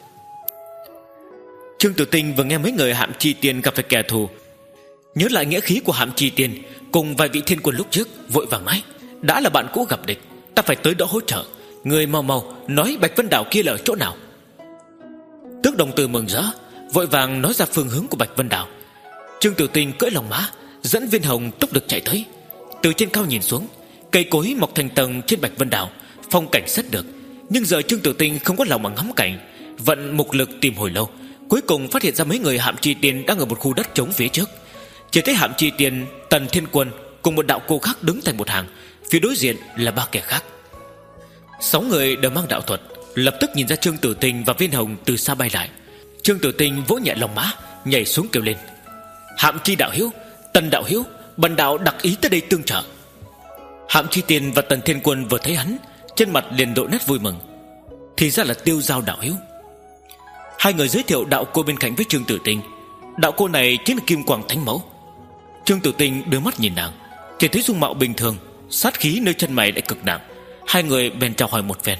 Trương Tử Tinh vừa nghe mấy người Hạm Chi Tiên gặp phải kẻ thù, nhớ lại nghĩa khí của Hạm Chi Tiên cùng vài vị thiên quân lúc trước, vội vàng nói, đã là bạn cũ gặp địch, ta phải tới đó hỗ trợ. Người mau mau nói Bạch Vân Đảo kia là ở chỗ nào. Tước Đồng Tử mừng rỡ, vội vàng nói ra phương hướng của Bạch Vân Đảo. Trương Tử Tinh cưỡi lòng mã dẫn Viên Hồng tốc lực chạy tới. Từ trên cao nhìn xuống, cây cối mọc thành tầng trên Bạch Vân Đảo, phong cảnh rất được. Nhưng giờ Trương Tử Tinh không có lòng mà ngắm cảnh, vận mục lực tìm hồi lâu, cuối cùng phát hiện ra mấy người Hạm Chi Tiên đang ở một khu đất trống phía trước. Chỉ thấy Hạm Chi Tiên, Tần Thiên Quân cùng một đạo cô khác đứng thành một hàng, phía đối diện là ba kẻ khác. Sáu người đều mang đạo thuật, lập tức nhìn ra Trương Tử Tinh và Viên Hồng từ xa bay lại. Trương Tử Tinh vỗ nhẹ lòng mã, nhảy xuống kêu lên, Hạm Chi đạo hữu, Tần đạo hữu, bần đạo đặc ý tới đây tương trợ. Hạm Chi Tiên và Tần Thiên Quân vừa thấy hắn, trên mặt liền độ nét vui mừng. Thì ra là Tiêu Giao đạo hữu. Hai người giới thiệu đạo cô bên cạnh với Trương Tử Tinh. Đạo cô này chính là Kim Quang Thánh Mẫu. Trương Tử Tinh đưa mắt nhìn nàng, chỉ thấy dung mạo bình thường, sát khí nơi chân mày lại cực nặng. Hai người bèn chào hỏi một phen.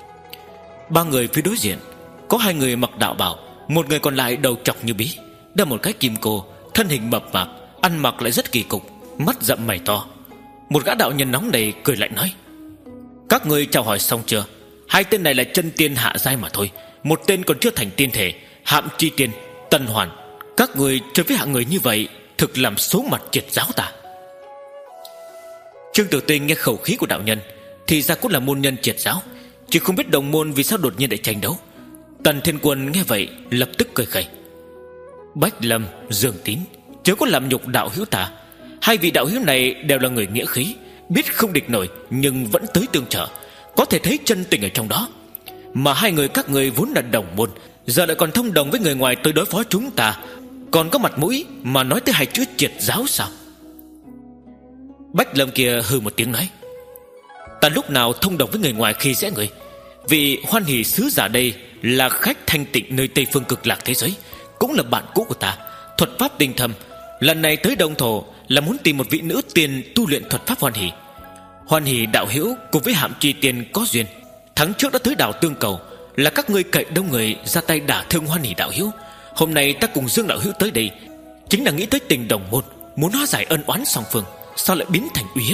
Ba người phía đối diện, có hai người mặc đạo bào, một người còn lại đầu trọc như bí, đeo một cái kim cô, thân hình mập mạp, ăn mặc lại rất kỳ cục, mắt rậm mày to. Một gã đạo nhân nóng này cười lạnh nói, các ngươi chào hỏi xong chưa? Hai tên này là chân tiên hạ giai mà thôi, một tên còn chưa thành tiên thể, Hạm Chi Tiên, Tần Hoàn. Các ngươi chơi với hạng người như vậy, thực làm số mặt triệt giáo ta. Trương Tử Tinh nghe khẩu khí của đạo nhân, thì ra cũng là môn nhân triệt giáo, chỉ không biết đồng môn vì sao đột nhiên lại tranh đấu. Tần Thiên Quân nghe vậy lập tức cười khẩy, Bách Lâm, Dương Tín, chớ có làm nhục đạo hữu ta. Hai vị đạo hữu này đều là người nghĩa khí, biết không địch nổi nhưng vẫn tới tương trợ, có thể thấy chân tình ở trong đó. Mà hai người các người vốn là đồng môn, giờ lại còn thông đồng với người ngoài tới đối phó chúng ta, còn có mặt mũi mà nói tới hai chữ triệt giáo sao? Bách Lâm kia hừ một tiếng nói: Ta lúc nào thông đồng với người ngoài khi dễ người? Vì Hoan Hỷ sứ giả đây là khách thanh tịnh nơi Tây Phương Cực Lạc thế giới, cũng là bạn cũ của ta, thuật pháp tinh thâm. Lần này tới Đông Thổ là muốn tìm một vị nữ tiên tu luyện thuật pháp Hoan Hỷ. Hoan Hỷ đạo hữu cùng với Hạm Chi Tiên có duyên, tháng trước đã tới đảo Tương Cầu, là các ngươi cậy đông người ra tay đả thương Hoan Hỷ đạo hữu. Hôm nay ta cùng Dương đạo hữu tới đây chính là nghĩ tới tình đồng môn, muốn hóa giải ân oán song phương, sao lại biến thành uy hiếp?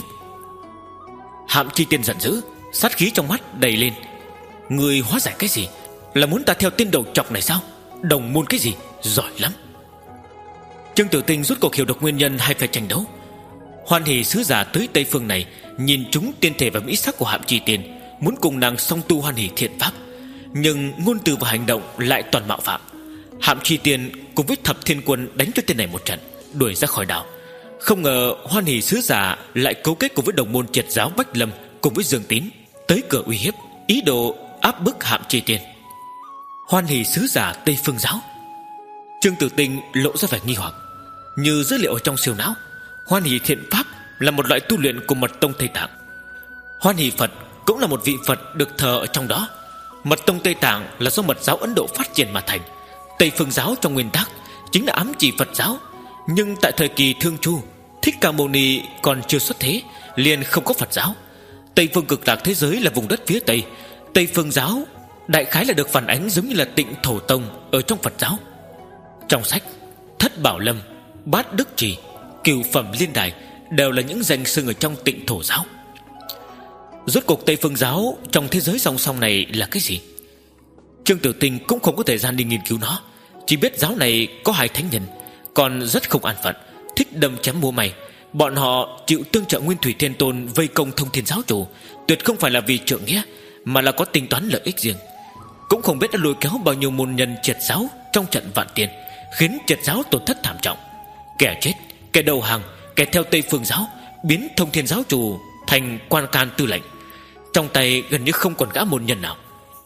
Hạm Chi Tiên giận dữ, sát khí trong mắt đầy lên: Người hóa giải cái gì? Là muốn ta theo tên đầu chọc này sao? Đồng môn cái gì? Giỏi lắm. Trương Tử Tinh rút cuộc hiểu được nguyên nhân hai phe tranh đấu. Hoan Hỷ sứ giả tới Tây Phương này, nhìn chúng tiên thể và mỹ sắc của Hạm Chi Tiên, muốn cùng nàng song tu Hoan Hỷ thiện pháp, nhưng ngôn từ và hành động lại toàn mạo phạm. Hạm Chi Tiên cùng với Thập Thiên Quân đánh cho tên này một trận, đuổi ra khỏi đảo. Không ngờ Hoan Hỷ sứ giả lại cấu kết cùng với đồng môn triệt giáo Bách Lâm cùng với Dương Tín, tới cửa uy hiếp, ý đồ áp bức Hạm Chi Tiên. Hoan Hỷ sứ giả Tây Phương giáo? Trương Tử Tinh lộ ra vẻ nghi hoặc. Như dữ liệu ở trong siêu não, Hoan Hỷ thiện pháp là một loại tu luyện của mật tông Tây Tạng. Hoan Hỷ Phật cũng là một vị Phật được thờ ở trong đó. Mật tông Tây Tạng là do mật giáo Ấn Độ phát triển mà thành. Tây Phương giáo trong nguyên tắc chính là ám chỉ Phật giáo. Nhưng tại thời kỳ Thương Chu, Thích Ca Mâu Ni còn chưa xuất thế, liền không có Phật giáo. Tây Phương Cực Lạc thế giới là vùng đất phía Tây. Tây Phương giáo đại khái là được phản ánh giống như là Tịnh Thổ Tông ở trong Phật giáo. Trong sách Thất Bảo Lâm, Bát Đức Trì, Cửu Phẩm Liên Đài đều là những danh xưng ở trong Tịnh Thổ giáo. Rốt cuộc Tây Phương giáo trong thế giới song song này là cái gì? Trương Tử Tinh cũng không có thời gian đi nghiên cứu nó, chỉ biết giáo này có hai thánh nhân, còn rất không an phận, thích đâm chém mua mày. Bọn họ chịu tương trợ Nguyên Thủy Thiên Tôn vây công Thông Thiên giáo chủ, tuyệt không phải là vì trượng nghĩa, mà là có tính toán lợi ích riêng. Cũng không biết đã lôi kéo bao nhiêu môn nhân triệt giáo trong trận Vạn Tiên, khiến triệt giáo tổn thất thảm trọng. Kẻ chết, kẻ đầu hàng, kẻ theo Tây Phương giáo, biến Thông Thiên giáo chủ thành quan can tư lệnh. Trong tay gần như không còn gã môn nhân nào.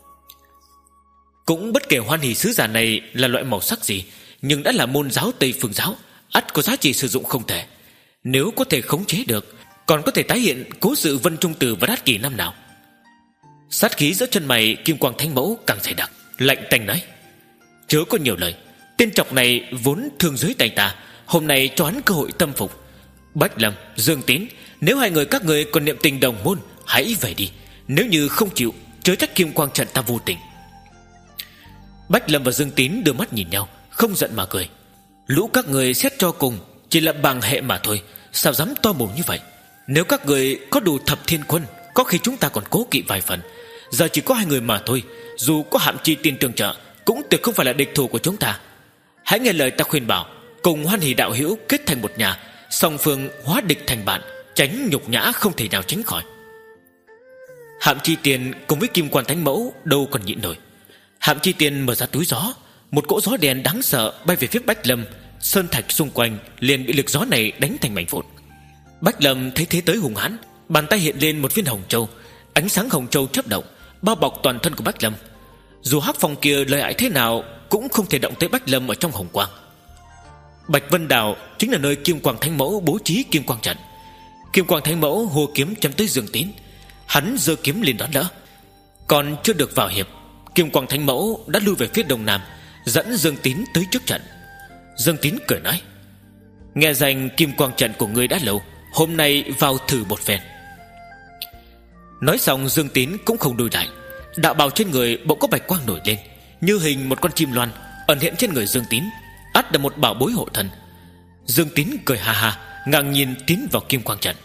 Cũng bất kể Hoan Hỷ sứ giả này là loại màu sắc gì, nhưng đã là môn giáo Tây Phương giáo, ắt có giá trị sử dụng không thể. Nếu có thể khống chế được, còn có thể tái hiện cố sự Vân Trung Tử và Đát Kỷ năm nào. Sát khí giữa chân mày Kim Quang Thánh Mẫu càng dày đặc, lạnh tanh nói: Chớ có nhiều lời, tên chọc này vốn thương giới tay ta, hôm nay cho hắn cơ hội tâm phục. Bách Lâm, Dương Tín, nếu hai người các người còn niệm tình đồng môn, hãy về đi. Nếu như không chịu, chớ trách Kim Quang Trận ta vô tình. Bách Lâm và Dương Tín đưa mắt nhìn nhau, không giận mà cười. Lũ các người xét cho cùng chỉ là bàng hệ mà thôi, sao dám to mồm như vậy? Nếu các người có đủ Thập Thiên Quân, có khi chúng ta còn cố kỵ vài phần. Giờ chỉ có hai người mà thôi, dù có Hạm Chi Tiên tương trợ, cũng tuyệt không phải là địch thủ của chúng ta. Hãy nghe lời ta khuyên bảo, cùng Hoan Hỷ đạo hữu kết thành một nhà, song phương hóa địch thành bạn, tránh nhục nhã không thể nào tránh khỏi. Hạm Chi Tiên cùng với Kim Quan Thánh Mẫu đâu còn nhịn nổi. Hạm Chi Tiên mở ra túi gió, một cỗ gió đen đáng sợ bay về phía Bách Lâm. Sơn thạch xung quanh liền bị lực gió này đánh thành mảnh vụn. Bách Lâm thấy thế tới hùng hãn, bàn tay hiện lên một viên hồng châu. Ánh sáng hồng châu chớp động, bao bọc toàn thân của Bách Lâm. Dù Hắc Phong kia lợi hại thế nào cũng không thể động tới Bách Lâm ở trong hồng quang. Bạch Vân Đảo chính là nơi Kim Quang Thánh Mẫu bố trí Kim Quang Trận. Kim Quang Thánh Mẫu hô kiếm chém tới Dương Tín. Hắn giơ kiếm lên đón đỡ. Còn chưa được vào hiệp, Kim Quang Thánh Mẫu đã lui về phía đông nam, dẫn Dương Tín tới trước trận. Dương Tín cười nói: Nghe danh Kim Quang Trận của ngươi đã lâu, hôm nay vào thử một phen. Nói xong Dương Tín cũng không lùi lại. Đạo bào trên người bỗng có bạch quang nổi lên, như hình một con chim loan ẩn hiện trên người Dương Tín, ắt là một bảo bối hộ thân. Dương Tín cười ha ha, ngang nhiên tiến vào Kim Quang Trận.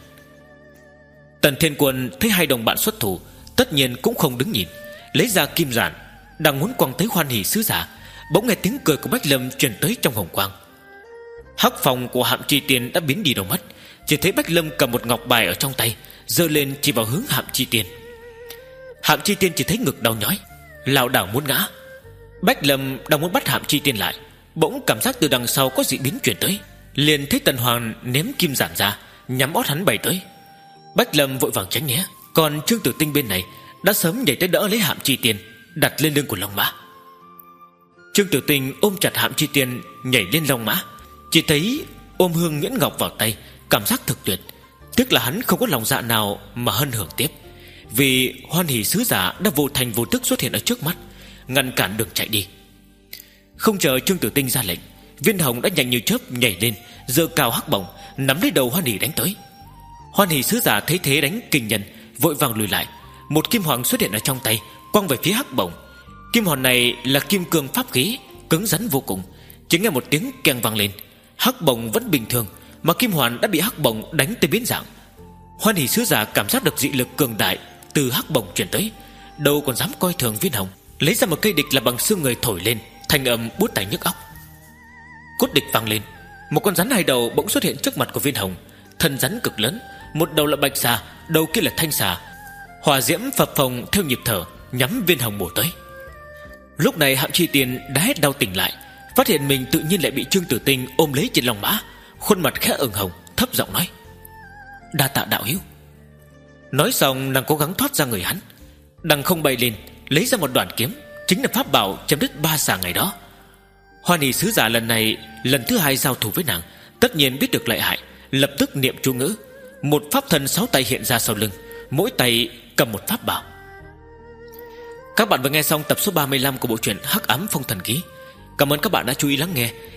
Tần Thiên Quân thấy hai đồng bạn xuất thủ, tất nhiên cũng không đứng nhìn, lấy ra kim giản, đang muốn quăng tới Hoan Hỷ sứ giả, bỗng nghe tiếng cười của Bách Lâm truyền tới trong hồng quang. Hắc Phong của Hạm Chi Tiên đã biến đi đâu mất, chỉ thấy Bách Lâm cầm một ngọc bài ở trong tay, giơ lên chỉ vào hướng Hạm Chi Tiên. Hạm Chi Tiên chỉ thấy ngực đau nhói, lảo đảo muốn ngã. Bách Lâm đang muốn bắt Hạm Chi Tiên lại, bỗng cảm giác từ đằng sau có dị biến truyền tới, liền thấy Tần Hoàng ném kim giản ra, nhắm ót hắn bay tới. Bách Lâm vội vàng tránh né, còn Trương Tử Tinh bên này đã sớm nhảy tới đỡ lấy Hạm Chi Tiên, đặt lên lưng của Long Mã. Trương Tử Tinh ôm chặt Hạm Chi Tiên, nhảy lên long mã. Chỉ thấy ôm hương nhuyễn ngọc vào tay, cảm giác thực tuyệt. Tiếc là hắn không có lòng dạ nào mà hân hưởng tiếp, vì hoan hỷ sứ giả đã vô thành vô tức xuất hiện ở trước mắt, ngăn cản đường chạy đi. Không chờ Trương Tử Tinh ra lệnh, Viên Hồng đã nhanh như chớp nhảy lên, giơ cao hắc bổng, nắm lấy đầu hoan hỷ đánh tới. Hoan hỷ sứ giả thấy thế đánh kinh nhân, vội vàng lùi lại. Một kim hoàng xuất hiện ở trong tay, quăng về phía hắc bổng. Kim hoàng này là kim cương pháp khí, cứng rắn vô cùng. Chỉ nghe một tiếng keng vang lên, hắc bổng vẫn bình thường, mà kim hoàn đã bị hắc bổng đánh tới biến dạng. Hoan hỷ sứ giả cảm giác được dị lực cường đại từ hắc bổng truyền tới, đâu còn dám coi thường Viên Hồng, lấy ra một cây địch là bằng xương người thổi lên, thanh âm buốt tai nhức óc. Cốt địch vang lên, một con rắn hai đầu bỗng xuất hiện trước mặt của Viên Hồng. Thân rắn cực lớn, một đầu là bạch xà, đầu kia là thanh xà. Hỏa diễm phập phồng theo nhịp thở, nhắm Viên Hồng bổ tới. Lúc này Hạm Chi Tiên đã hết đau tỉnh lại, phát hiện mình tự nhiên lại bị Trương Tử Tinh ôm lấy trên lòng mã, khuôn mặt khẽ ửng hồng, thấp giọng nói: "Đa tạ đạo hữu." Nói xong nàng cố gắng thoát ra người hắn, đằng không bay lên, lấy ra một đoạn kiếm, chính là pháp bảo chém đứt ba xà ngày đó. Hoan hỷ sứ giả lần này lần thứ hai giao thủ với nàng, tất nhiên biết được lợi hại, lập tức niệm chú ngữ, một pháp thần sáu tay hiện ra sau lưng, mỗi tay cầm một pháp bảo. Các bạn vừa nghe xong tập số ba mươi lăm của bộ truyện Hắc Ám Phong Thần Ký. Cảm ơn các bạn đã chú ý lắng nghe.